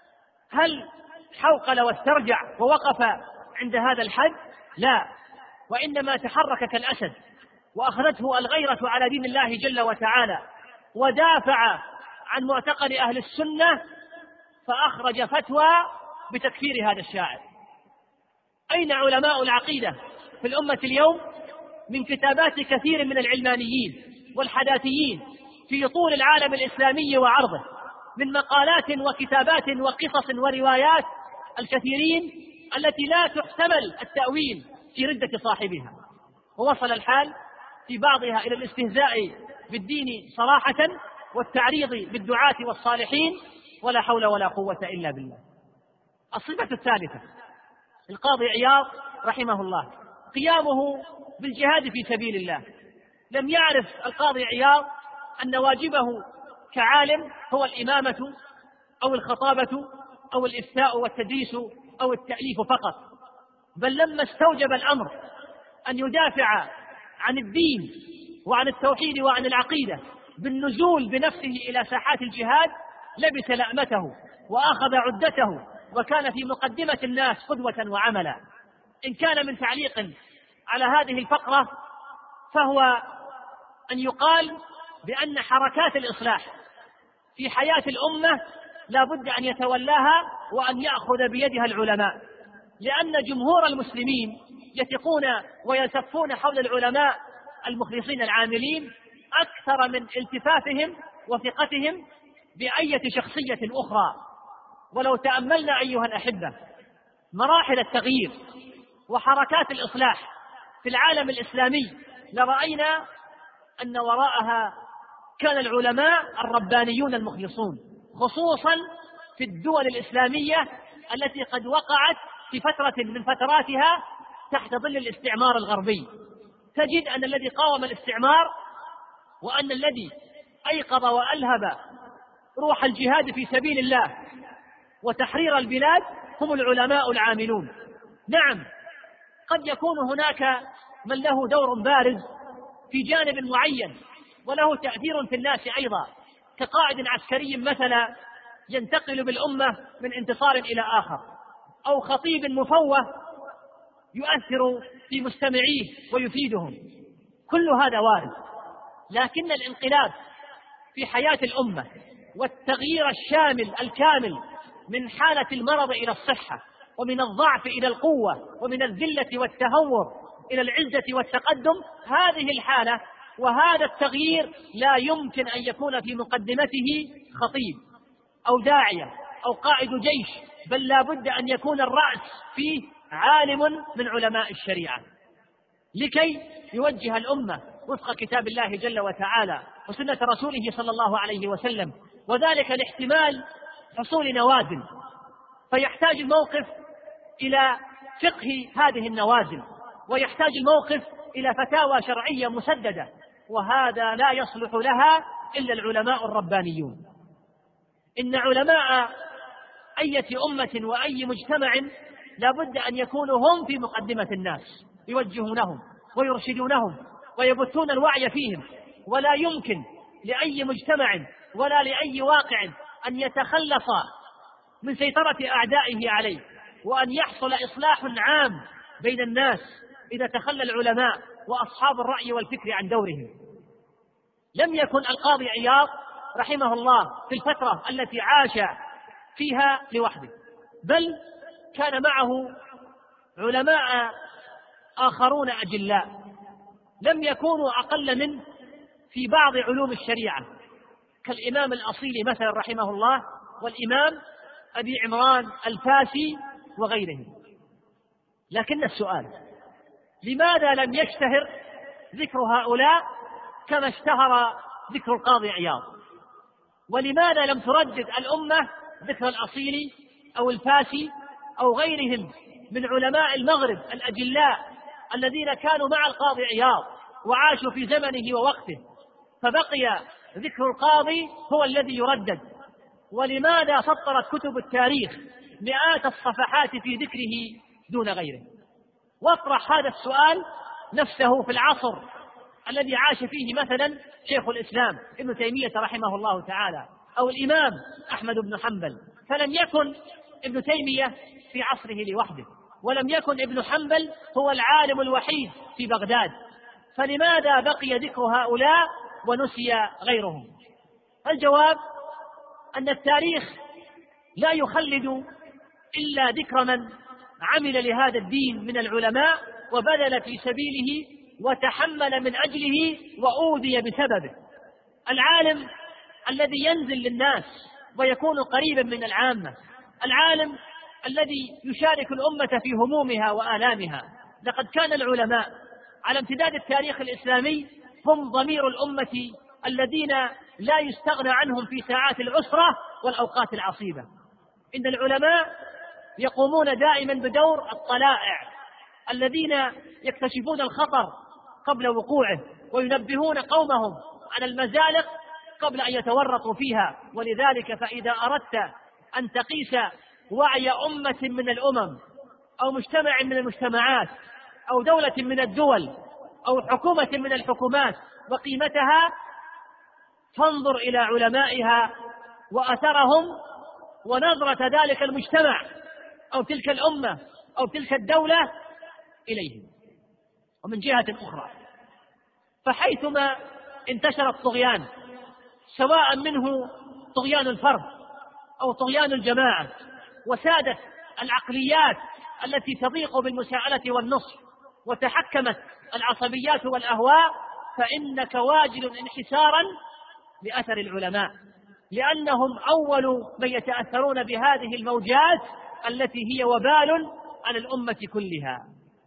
هل حوقل واسترجع ووقف عند هذا الحد؟ لا، وإنما تحرك كالأسد وأخذته الغيرة على دين الله جل وتعالى، ودافع عن معتقد أهل السنة، فأخرج فتوى بتكفير هذا الشاعر. أين علماء العقيدة في الأمة اليوم من كتابات كثير من العلمانيين والحداثيين في طول العالم الإسلامي وعرضه، من مقالات وكتابات وقصص وروايات الكثيرين التي لا تحتمل التأويل في ردة صاحبها، ووصل الحال في بعضها إلى الاستهزاء بالدين صراحة والتعريض بالدعاة والصالحين، ولا حول ولا قوة إلا بالله. الصفة الثالثة القاضي عياض رحمه الله قيامه بالجهاد في سبيل الله. لم يعرف القاضي عياض أن واجبه كعالم هو الإمامة أو الخطابة أو الإفتاء والتدريس أو التأليف فقط، بل لما استوجب الأمر أن يدافع عن الدين وعن التوحيد وعن العقيدة بالنزول بنفسه إلى ساحات الجهاد لبس لأمته وأخذ عدته، وكان في مقدمة الناس قدوة وعملا. إن كان من تعليق على هذه الفقرة فهو أن يقال بأن حركات الإصلاح في حياة الأمة لا بد أن يتولاها وأن يأخذ بيدها العلماء، لأن جمهور المسلمين يثقون ويلتفون حول العلماء المخلصين العاملين أكثر من التفافهم وثقتهم بأية شخصية أخرى. ولو تأملنا أيها الأحبة مراحل التغيير وحركات الإصلاح في العالم الإسلامي لرأينا أن وراءها كان العلماء الربانيون المخلصون، خصوصا في الدول الإسلامية التي قد وقعت في فترة من فتراتها تحت ظل الاستعمار الغربي. تجد أن الذي قاوم الاستعمار وأن الذي أيقظ وألهب روح الجهاد في سبيل الله وتحرير البلاد هم العلماء العاملون. نعم، قد يكون هناك من له دور بارز في جانب معين وله تأثير في الناس أيضا، كقائد عسكري مثلا ينتقل بالأمة من انتصار إلى آخر، أو خطيب مفوه يؤثر في مستمعيه ويفيدهم. كل هذا وارد، لكن الانقلاب في حياة الأمة والتغيير الشامل الكامل من حالة المرض إلى الصحة، ومن الضعف إلى القوة، ومن الذلة والتهور إلى العزة والتقدم، هذه الحالة وهذا التغيير لا يمكن أن يكون في مقدمته خطيب أو داعية أو قائد جيش، بل لا بد أن يكون الرأس فيه عالم من علماء الشريعة لكي يوجه الأمة وفق كتاب الله جل وتعالى وسنة رسوله صلى الله عليه وسلم، وذلك لاحتمال حصول نوازل، فيحتاج الموقف إلى فقه هذه النوازل، ويحتاج الموقف إلى فتاوى شرعية مسددة، وهذا لا يصلح لها إلا العلماء الربانيون. إن علماء أي أمة وأي مجتمع لا بد أن يكونوا هم في مقدمة الناس، يوجهونهم ويرشدونهم ويبثون الوعي فيهم، ولا يمكن لأي مجتمع ولا لأي واقع أن يتخلص من سيطرة أعدائه عليه، وأن يحصل إصلاح عام بين الناس إذا تخلى العلماء وأصحاب الرأي والفكر عن دورهم. لم يكن القاضي عياض رحمه الله في الفترة التي عاش فيها لوحده، بل كان معه علماء آخرون أجلاء لم يكونوا أقل منه في بعض علوم الشريعة، كالإمام الأصيلي مثلا رحمه الله، والإمام أبي عمران الفاسي وغيرهم. لكن السؤال: لماذا لم يشتهر ذكر هؤلاء كما اشتهر ذكر القاضي عياض؟ ولماذا لم تردد الأمة ذكر الأصيلي أو الفاسي أو غيرهم من علماء المغرب الأجلاء الذين كانوا مع القاضي عياض وعاشوا في زمنه ووقته، فبقي ذكر القاضي هو الذي يردد؟ ولماذا سطرت كتب التاريخ مئات الصفحات في ذكره دون غيره؟ واطرح هذا السؤال نفسه في العصر الذي عاش فيه مثلا شيخ الإسلام ابن تيمية رحمه الله تعالى، أو الإمام أحمد بن حنبل، فلم يكن ابن تيمية في عصره لوحده، ولم يكن ابن حنبل هو العالم الوحيد في بغداد، فلماذا بقي ذكر هؤلاء ونسي غيرهم؟ الجواب أن التاريخ لا يخلد إلا ذكر من عمل لهذا الدين من العلماء وبذل في سبيله وتحمل من أجله وأوذي بسببه. العالم الذي ينزل للناس ويكون قريبا من العامة، العالم الذي يشارك الأمة في همومها وآلامها. لقد كان العلماء على امتداد التاريخ الإسلامي هم ضمير الأمة الذين لا يستغنى عنهم في ساعات العسرة والأوقات العصيبة. إن العلماء يقومون دائما بدور الطلائع الذين يكتشفون الخطر قبل وقوعه وينبهون قومهم على المزالق قبل أن يتورطوا فيها. ولذلك فإذا أردت أن تقيس وعي أمة من الأمم أو مجتمع من المجتمعات أو دولة من الدول أو حكومة من الحكومات وقيمتها، فانظر إلى علمائها وأثرهم ونظرة ذلك المجتمع أو تلك الأمة أو تلك الدولة إليهم. ومن جهة أخرى، فحيثما انتشر الطغيان، سواء منه طغيان الفرد أو طغيان الجماعة، وسادت العقليات التي تضيق بالمساءلة والنصح، وتحكمت العصبيات والأهواء، فإنك واجد انحسارا لأثر العلماء، لأنهم أول من يتأثرون بهذه الموجات التي هي وبال على الأمة كلها.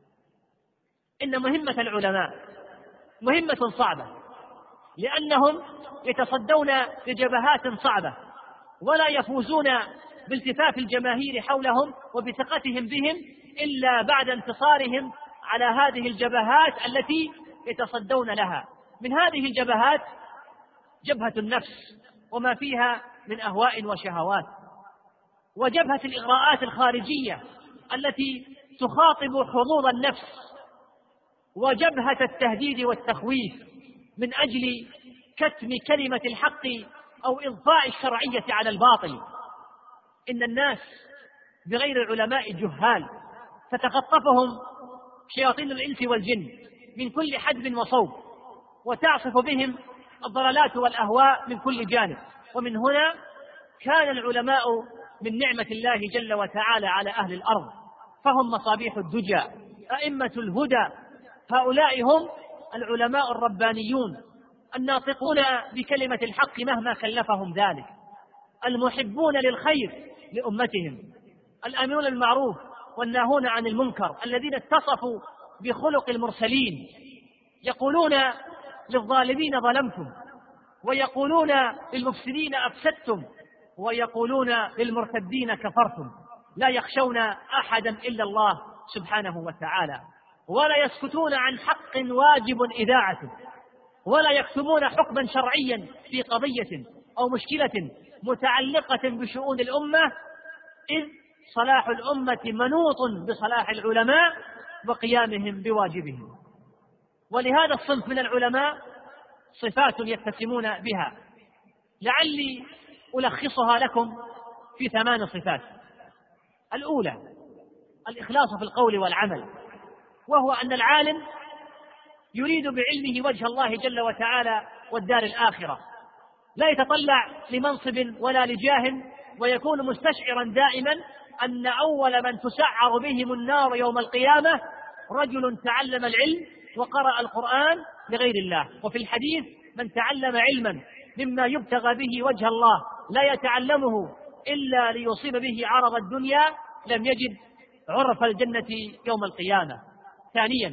إن مهمة العلماء مهمة صعبة، لأنهم يتصدون لجبهات صعبة ولا يفوزون بالتفاف الجماهير حولهم وبثقتهم بهم إلا بعد انتصارهم على هذه الجبهات التي يتصدون لها. من هذه الجبهات جبهة النفس وما فيها من أهواء وشهوات، وجبهة الإغراءات الخارجية التي تخاطب حظوظ النفس، وجبهة التهديد والتخويف من أجل كتم كلمة الحق أو إضفاء الشرعية على الباطل. إن الناس بغير العلماء جهال، فتخطفهم شياطين الإنس والجن من كل حدب وصوب، وتعصف بهم الضلالات والأهواء من كل جانب. ومن هنا كان العلماء من نعمة الله جل وتعالى على أهل الأرض، فهم مصابيح الدجى، أئمة الهدى. هؤلاء هم العلماء الربانيون الناطقون بكلمة الحق مهما كلفهم ذلك، المحبون للخير لأمتهم، الآمرون بالمعروف والناهون عن المنكر، الذين اتصفوا بخلق المرسلين، يقولون للظالمين ظلمتم، ويقولون للمفسدين أفسدتم، ويقولون للمرتدين كفرتم، لا يخشون أحدا إلا الله سبحانه وتعالى، ولا يسكتون عن حق واجب إذاعته، ولا يكتمون حكما شرعيا في قضية أو مشكلة متعلقة بشؤون الأمة، إذ صلاح الأمة منوط بصلاح العلماء وقيامهم بواجبهم. ولهذا الصنف من العلماء صفات يتسمون بها، لعلي ألخصها لكم في ثمان صفات. الأولى الإخلاص في القول والعمل، وهو أن العالم يريد بعلمه وجه الله جل وتعالى والدار الآخرة، لا يتطلع لمنصب ولا لجاه، ويكون مستشعرا دائما أن أول من تسعر بهم النار يوم القيامة رجل تعلم العلم وقرأ القرآن لغير الله. وفي الحديث: من تعلم علما مما يبتغى به وجه الله لا يتعلمه إلا ليصيب به عرض الدنيا لم يجد عرف الجنة يوم القيامة. ثانيا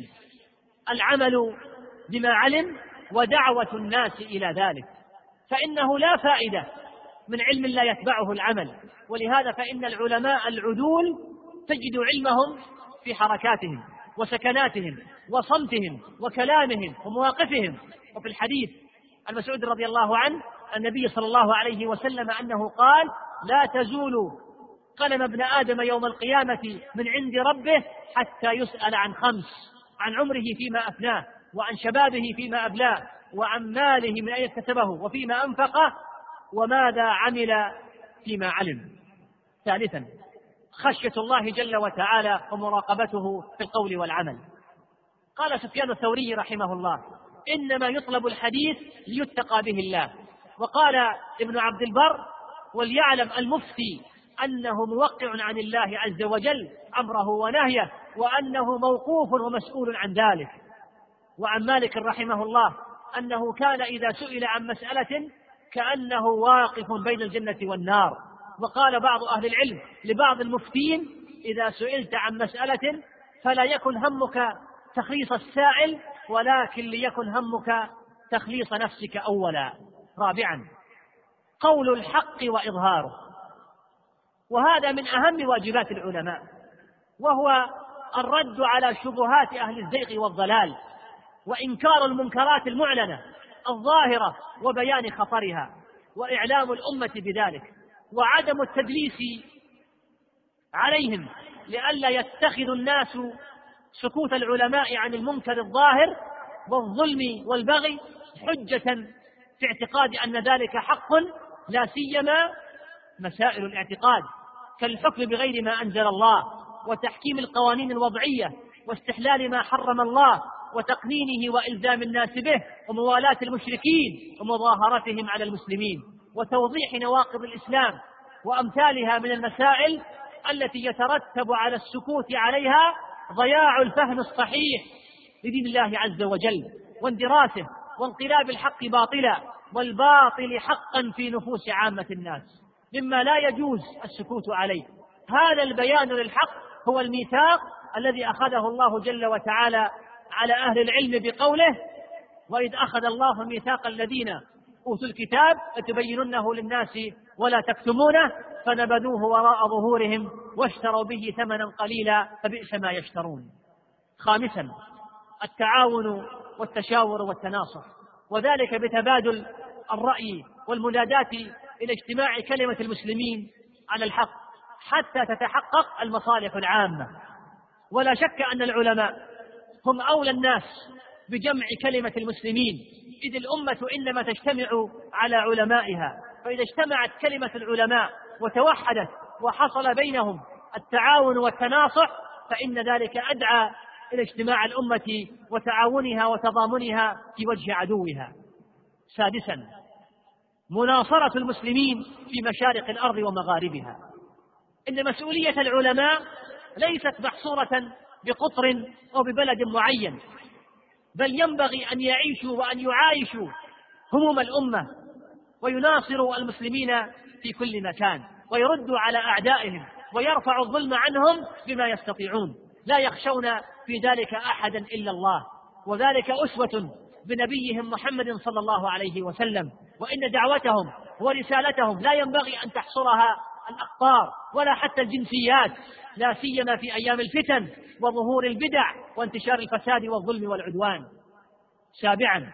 العمل بما علم ودعوة الناس إلى ذلك، فإنه لا فائدة من علم لا يتبعه العمل، ولهذا فإن العلماء العدول تجد علمهم في حركاتهم وسكناتهم وصمتهم وكلامهم ومواقفهم. وفي الحديث عن مسعود رضي الله عنه النبي صلى الله عليه وسلم أنه قال: لا تزول قلم ابن آدم يوم القيامة من عند ربه حتى يسأل عن خمس: عن عمره فيما أفناه، وعن شبابه فيما أبلاه، وعن ماله من أين اكتسبه وفيما أنفقه، وماذا عمل فيما علم. ثالثا خشية الله جل وتعالى ومراقبته في القول والعمل. قال سفيان الثوري رحمه الله: إنما يطلب الحديث ليتقى به الله. وقال ابن عبد البر: وليعلم المفتي أنه موقع عن الله عز وجل أمره ونهيه، وأنه موقوف ومسؤول عن ذلك. وعن مالك رحمه الله أنه كان إذا سئل عن مسألة كأنه واقف بين الجنة والنار. وقال بعض أهل العلم لبعض المفتين: إذا سئلت عن مسألة فلا يكن همك تخليص السائل، ولكن ليكن همك تخليص نفسك أولا. رابعا قول الحق وإظهاره، وهذا من أهم واجبات العلماء، وهو الرد على شبهات أهل الزيغ والضلال، وإنكار المنكرات المعلنة الظاهرة وبيان خطرها، وإعلام الأمة بذلك، وعدم التدليس عليهم لئلا يتخذ الناس سكوت العلماء عن المنكر الظاهر والظلم والبغي حجة في اعتقاد أن ذلك حق، لا سيما مسائل الاعتقاد كالحكم بغير ما أنزل الله، وتحكيم القوانين الوضعية، واستحلال ما حرم الله، وتقنينه وإلزام الناس به، وموالاة المشركين ومظاهرتهم على المسلمين، وتوضيح نواقض الإسلام وأمثالها من المسائل التي يترتب على السكوت عليها ضياع الفهم الصحيح لدين الله عز وجل، واندراسه، وانقلاب الحق باطلا والباطل حقا في نفوس عامة الناس، مما لا يجوز السكوت عليه. هذا البيان للحق هو الميثاق الذي أخذه الله جل وتعالى على أهل العلم بقوله: وإذ أخذ الله ميثاق الذين أوتوا الكتاب لتبيننه للناس ولا تكتمونه فنبذوه وراء ظهورهم واشتروا به ثمنا قليلا فبئس ما يشترون. خامسا التعاون والتشاور والتناصح، وذلك بتبادل الرأي والمنادات إلى اجتماع كلمة المسلمين على الحق حتى تتحقق المصالح العامة. ولا شك أن العلماء هم أولى الناس بجمع كلمة المسلمين، إذ الأمة إنما تجتمع على علمائها، فإذا اجتمعت كلمة العلماء وتوحدت وحصل بينهم التعاون والتناصح فإن ذلك أدعى إلى اجتماع الأمة وتعاونها وتضامنها في وجه عدوها. سادسا مناصرة المسلمين في مشارق الأرض ومغاربها. إن مسؤولية العلماء ليست محصورة بقطر أو ببلد معين، بل ينبغي أن يعيشوا وأن يعايشوا هموم الأمة، ويناصروا المسلمين في كل مكان، ويردوا على أعدائهم، ويرفعوا الظلم عنهم بما يستطيعون، لا يخشون في ذلك أحدا إلا الله. وذلك أسوة بنبيهم محمد صلى الله عليه وسلم. وإن دعوتهم ورسالتهم لا ينبغي أن تحصرها الأقطار ولا حتى الجنسيات، لا سيما في أيام الفتن وظهور البدع وانتشار الفساد والظلم والعدوان. سابعا،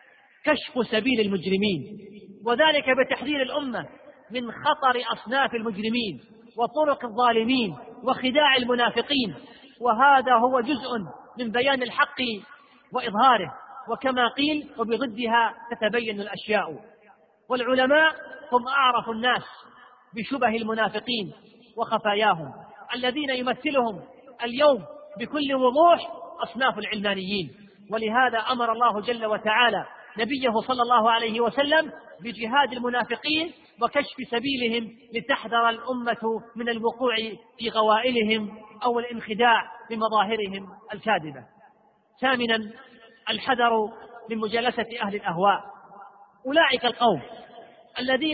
كشف سبيل المجرمين، وذلك بتحذير الأمة من خطر أصناف المجرمين وطرق الظالمين وخداع المنافقين، وهذا هو جزء من بيان الحق وإظهاره، وكما قيل وبضدها تتبين الأشياء. والعلماء هم أعرف الناس بشبه المنافقين وخفاياهم الذين يمثلهم اليوم بكل وضوح أصناف العلمانيين. ولهذا أمر الله جل وتعالى نبيه صلى الله عليه وسلم بجهاد المنافقين وكشف سبيلهم لتحذر الأمة من الوقوع في غوائلهم أو الانخداع بمظاهرهم الكاذبة. ثامنا، الحذر من مجالسة أهل الأهواء، أولئك القوم الذين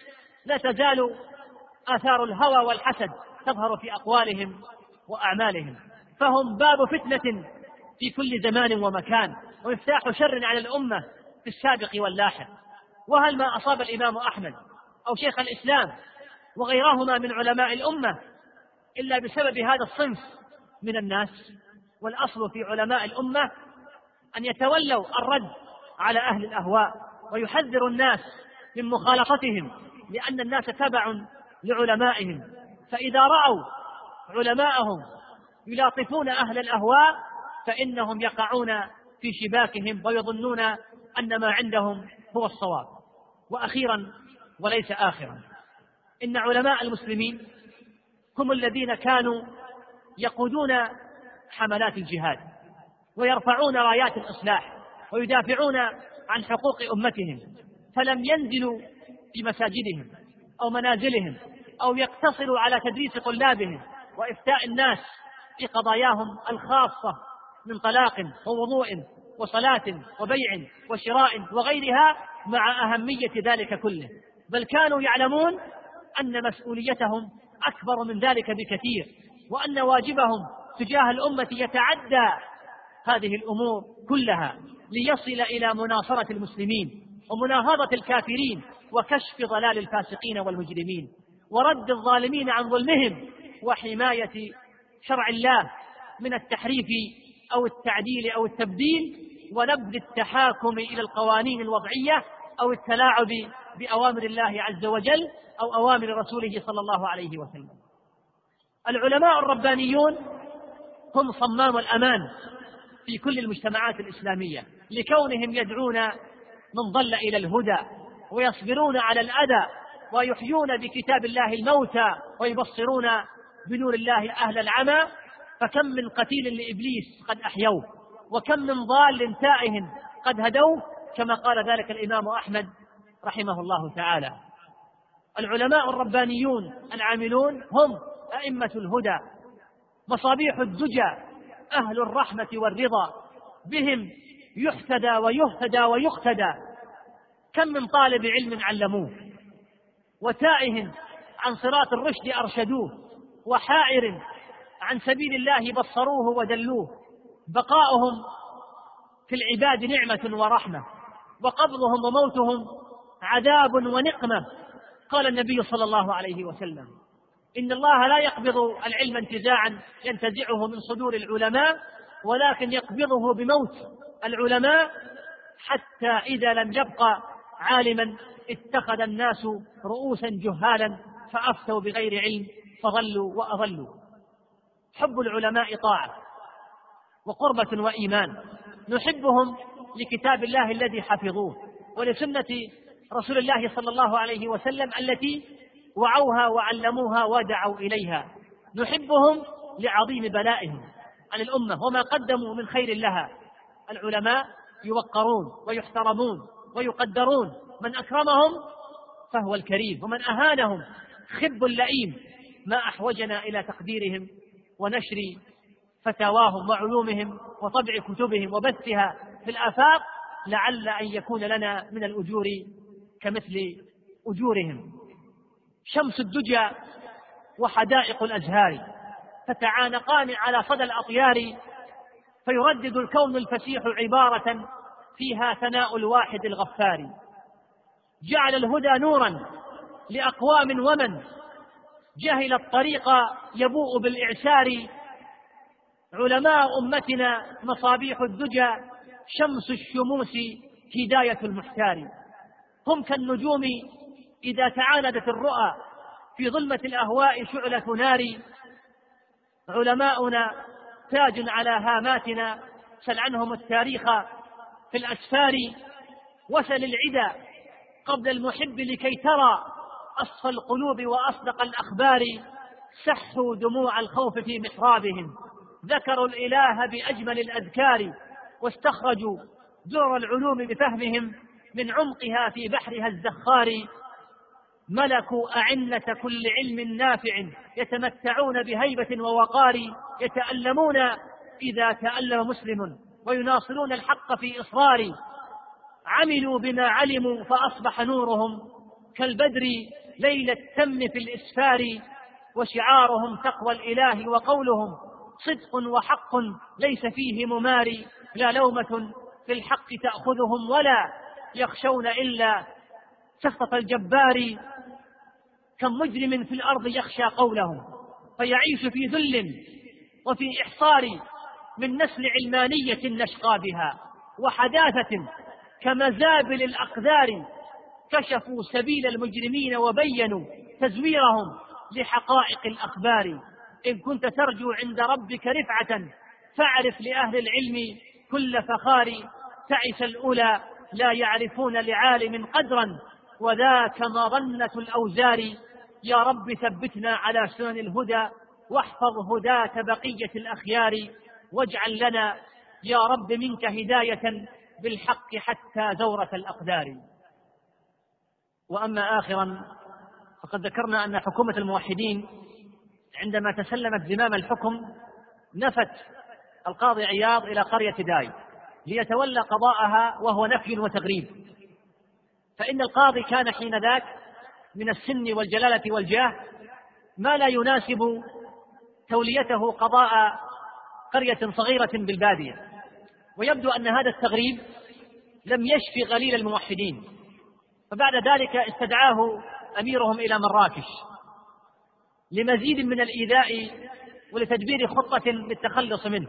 لا تزال آثار الهوى والحسد تظهر في أقوالهم وأعمالهم، فهم باب فتنة في كل زمان ومكان، ومفتاح شر على الأمة في السابق واللاحق. وهل ما أصاب الإمام أحمد أو شيخ الإسلام وغيرهما من علماء الأمة إلا بسبب هذا الصنف من الناس؟ والأصل في علماء الأمة أن يتولوا الرد على أهل الأهواء ويحذروا الناس من مخالطتهم، لأن الناس تبع لعلمائهم، فإذا رأوا علماءهم يلاطفون أهل الأهواء فإنهم يقعون في شباكهم ويظنون أن ما عندهم هو الصواب. وأخيرا وليس آخرا، إن علماء المسلمين هم الذين كانوا يقودون حملات الجهاد ويرفعون رايات الإصلاح ويدافعون عن حقوق أمتهم، فلم ينزلوا في مساجدهم أو منازلهم أو يقتصروا على تدريس طلابهم وإفتاء الناس في قضاياهم الخاصة من طلاق ووضوء وصلاة وبيع وشراء وغيرها، مع أهمية ذلك كله، بل كانوا يعلمون أن مسؤوليتهم أكبر من ذلك بكثير، وأن واجبهم تجاه الأمة يتعدى هذه الأمور كلها ليصل إلى مناصرة المسلمين ومناهضة الكافرين وكشف ضلال الفاسقين والمجرمين ورد الظالمين عن ظلمهم وحماية شرع الله من التحريف أو التعديل أو التبديل ونبذ التحاكم إلى القوانين الوضعية أو التلاعب بأوامر الله عز وجل أو أوامر رسوله صلى الله عليه وسلم. العلماء الربانيون هم صمام الأمان في كل المجتمعات الإسلامية، لكونهم يدعون من ضل إلى الهدى ويصبرون على الأذى ويحيون بكتاب الله الموتى ويبصرون بنور الله أهل العمى. فكم من قتيل لإبليس قد أحيوه، وكم من ضال تائه قد هدوه، كما قال ذلك الإمام أحمد رحمه الله تعالى. العلماء الربانيون العاملون هم أئمة الهدى مصابيح الدجى أهل الرحمة والرضا، بهم يحتدى ويهتدى ويقتدى. كم من طالب علم علموه، وتائه عن صراط الرشد أرشدوه، وحائر عن سبيل الله بصروه ودلوه. بقاؤهم في العباد نعمة ورحمة، وقبضهم وموتهم عذاب ونقمة. قال النبي صلى الله عليه وسلم: إن الله لا يقبض العلم انتزاعا ينتزعه من صدور العلماء، ولكن يقبضه بموت العلماء، حتى إذا لم يبقى عالما اتخذ الناس رؤوسا جهالا فأفتوا بغير علم فضلوا وأضلوا. حب العلماء طاعة وقربة وإيمان، نحبهم لكتاب الله الذي حفظوه ولسنة رسول الله صلى الله عليه وسلم التي وعوها وعلموها ودعوا إليها. نحبهم لعظيم بلائهم عن الأمة وما قدموا من خير لها. العلماء يوقرون ويحترمون ويقدرون، من أكرمهم فهو الكريم، ومن أهانهم خب لئيم. ما أحوجنا إلى تقديرهم ونشر فتاواهم وعلومهم وطبع كتبهم وبثها في الآفاق لعل أن يكون لنا من الأجور كمثل أجورهم. شمس الدجى وحدائق الأزهار تتعانقان على صدى الأطيار، فيردد الكون الفسيح عبارة فيها ثناء الواحد الغفار. جعل الهدى نورا لأقوام ومن جهل الطريق يبوء بالإعسار. علماء أمتنا مصابيح الدجى، شمس الشموس هداية المحتار. هم كالنجوم إذا تعاندت الرؤى في ظلمة الأهواء شعلة نار. علماؤنا تاج على هاماتنا، سل عنهم التاريخ في الأسفار. وسل العدا قبل المحب لكي ترى أصفى القلوب وأصدق الأخبار. سحوا دموع الخوف في محرابهم، ذكروا الإله بأجمل الأذكار. واستخرجوا در العلوم بفهمهم من عمقها في بحرها الزخار. ملكوا أعنة كل علم نافع، يتمتعون بهيبة ووقار. يتألمون إذا تألم مسلم، ويناصرون الحق في إصرار. عملوا بما علموا فأصبح نورهم كالبدر ليل التم في الإسفار. وشعارهم تقوى الإله، وقولهم صدق وحق ليس فيه مماري. لا لومة في الحق تأخذهم، ولا يخشون إلا سخطة الجبار. كم مجرم في الأرض يخشى قولهم، فيعيش في ذل وفي إحصار. من نسل علمانية نشقى بها وحداثة كمزابل الأقذار. كشفوا سبيل المجرمين وبينوا تزويرهم لحقائق الأخبار. إن كنت ترجو عند ربك رفعة، فاعرف لأهل العلم كل فخار. تعس الأولى لا يعرفون لعالم قدرا، وذاك مظنة الأوزار. يا رب ثبتنا على سنن الهدى، واحفظ هداة بقية الأخيار. واجعل لنا يا رب منك هداية بالحق حتى زورة الأقدار. وأما آخرا، فقد ذكرنا أن حكومة الموحدين عندما تسلمت زمام الحكم نفت القاضي عياض إلى قرية داي ليتولى قضاءها، وهو نفي وتغريب. فإن القاضي كان حين ذاك من السن والجلالة والجاه ما لا يناسب توليته قضاء قرية صغيرة بالبادية. ويبدو أن هذا التغريب لم يشفي غليل الموحدين، فبعد ذلك استدعاه أميرهم إلى مراكش لمزيد من الإيذاء ولتدبير خطة للتخلص منه.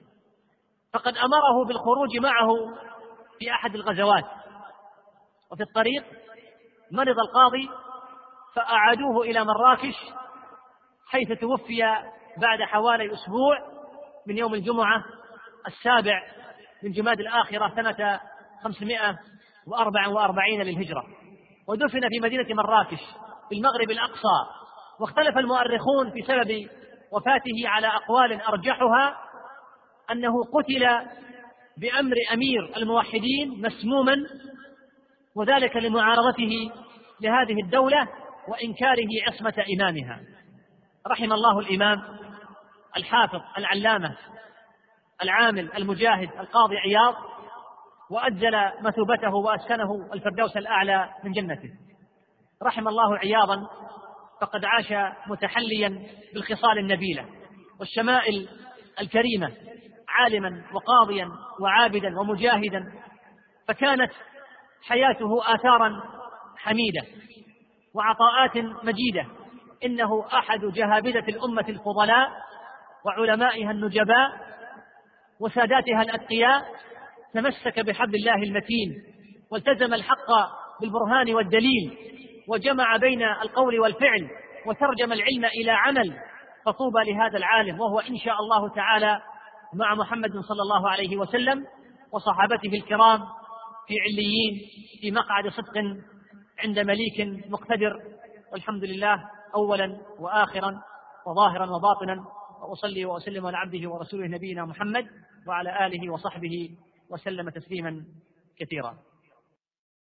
فقد أمره بالخروج معه في أحد الغزوات، وفي الطريق مرض القاضي فأعادوه إلى مراكش، حيث توفي بعد حوالي أسبوع من يوم الجمعة السابع من جماد الآخرة سنة خمسمائة وأربعة وأربعين للهجرة، ودفن في مدينة مراكش في المغرب الأقصى. واختلف المؤرخون في سبب وفاته على أقوال أرجحها أنه قتل بأمر أمير الموحدين مسموما، وذلك لمعارضته لهذه الدولة وإنكاره عصمة إمامها. رحم الله الإمام الحافظ العلامة العامل المجاهد القاضي عياض، وأجل مثوبته وأسكنه الفردوس الأعلى من جنته. رحم الله عياضا، فقد عاش متحليا بالخصال النبيلة والشمائل الكريمة، عالما وقاضيا وعابدا ومجاهدا، فكانت حياته آثارا حميدة وعطاءات مجيدة. إنه أحد جهابذة الأمة الفضلاء وعلمائها النجباء وساداتها الأتقياء. تمسك بحبل الله المتين، والتزم الحق بالبرهان والدليل، وجمع بين القول والفعل، وترجم العلم إلى عمل. فطوبى لهذا العالم، وهو إن شاء الله تعالى مع محمد صلى الله عليه وسلم وصحابته الكرام في عليين في مقعد صدق عند مليك مقتدر. والحمد لله أولا وآخرا وظاهرا وباطنا، وأصلي وأسلم على عبده ورسوله نبينا محمد وعلى آله وصحبه وسلم تسليما كثيرا.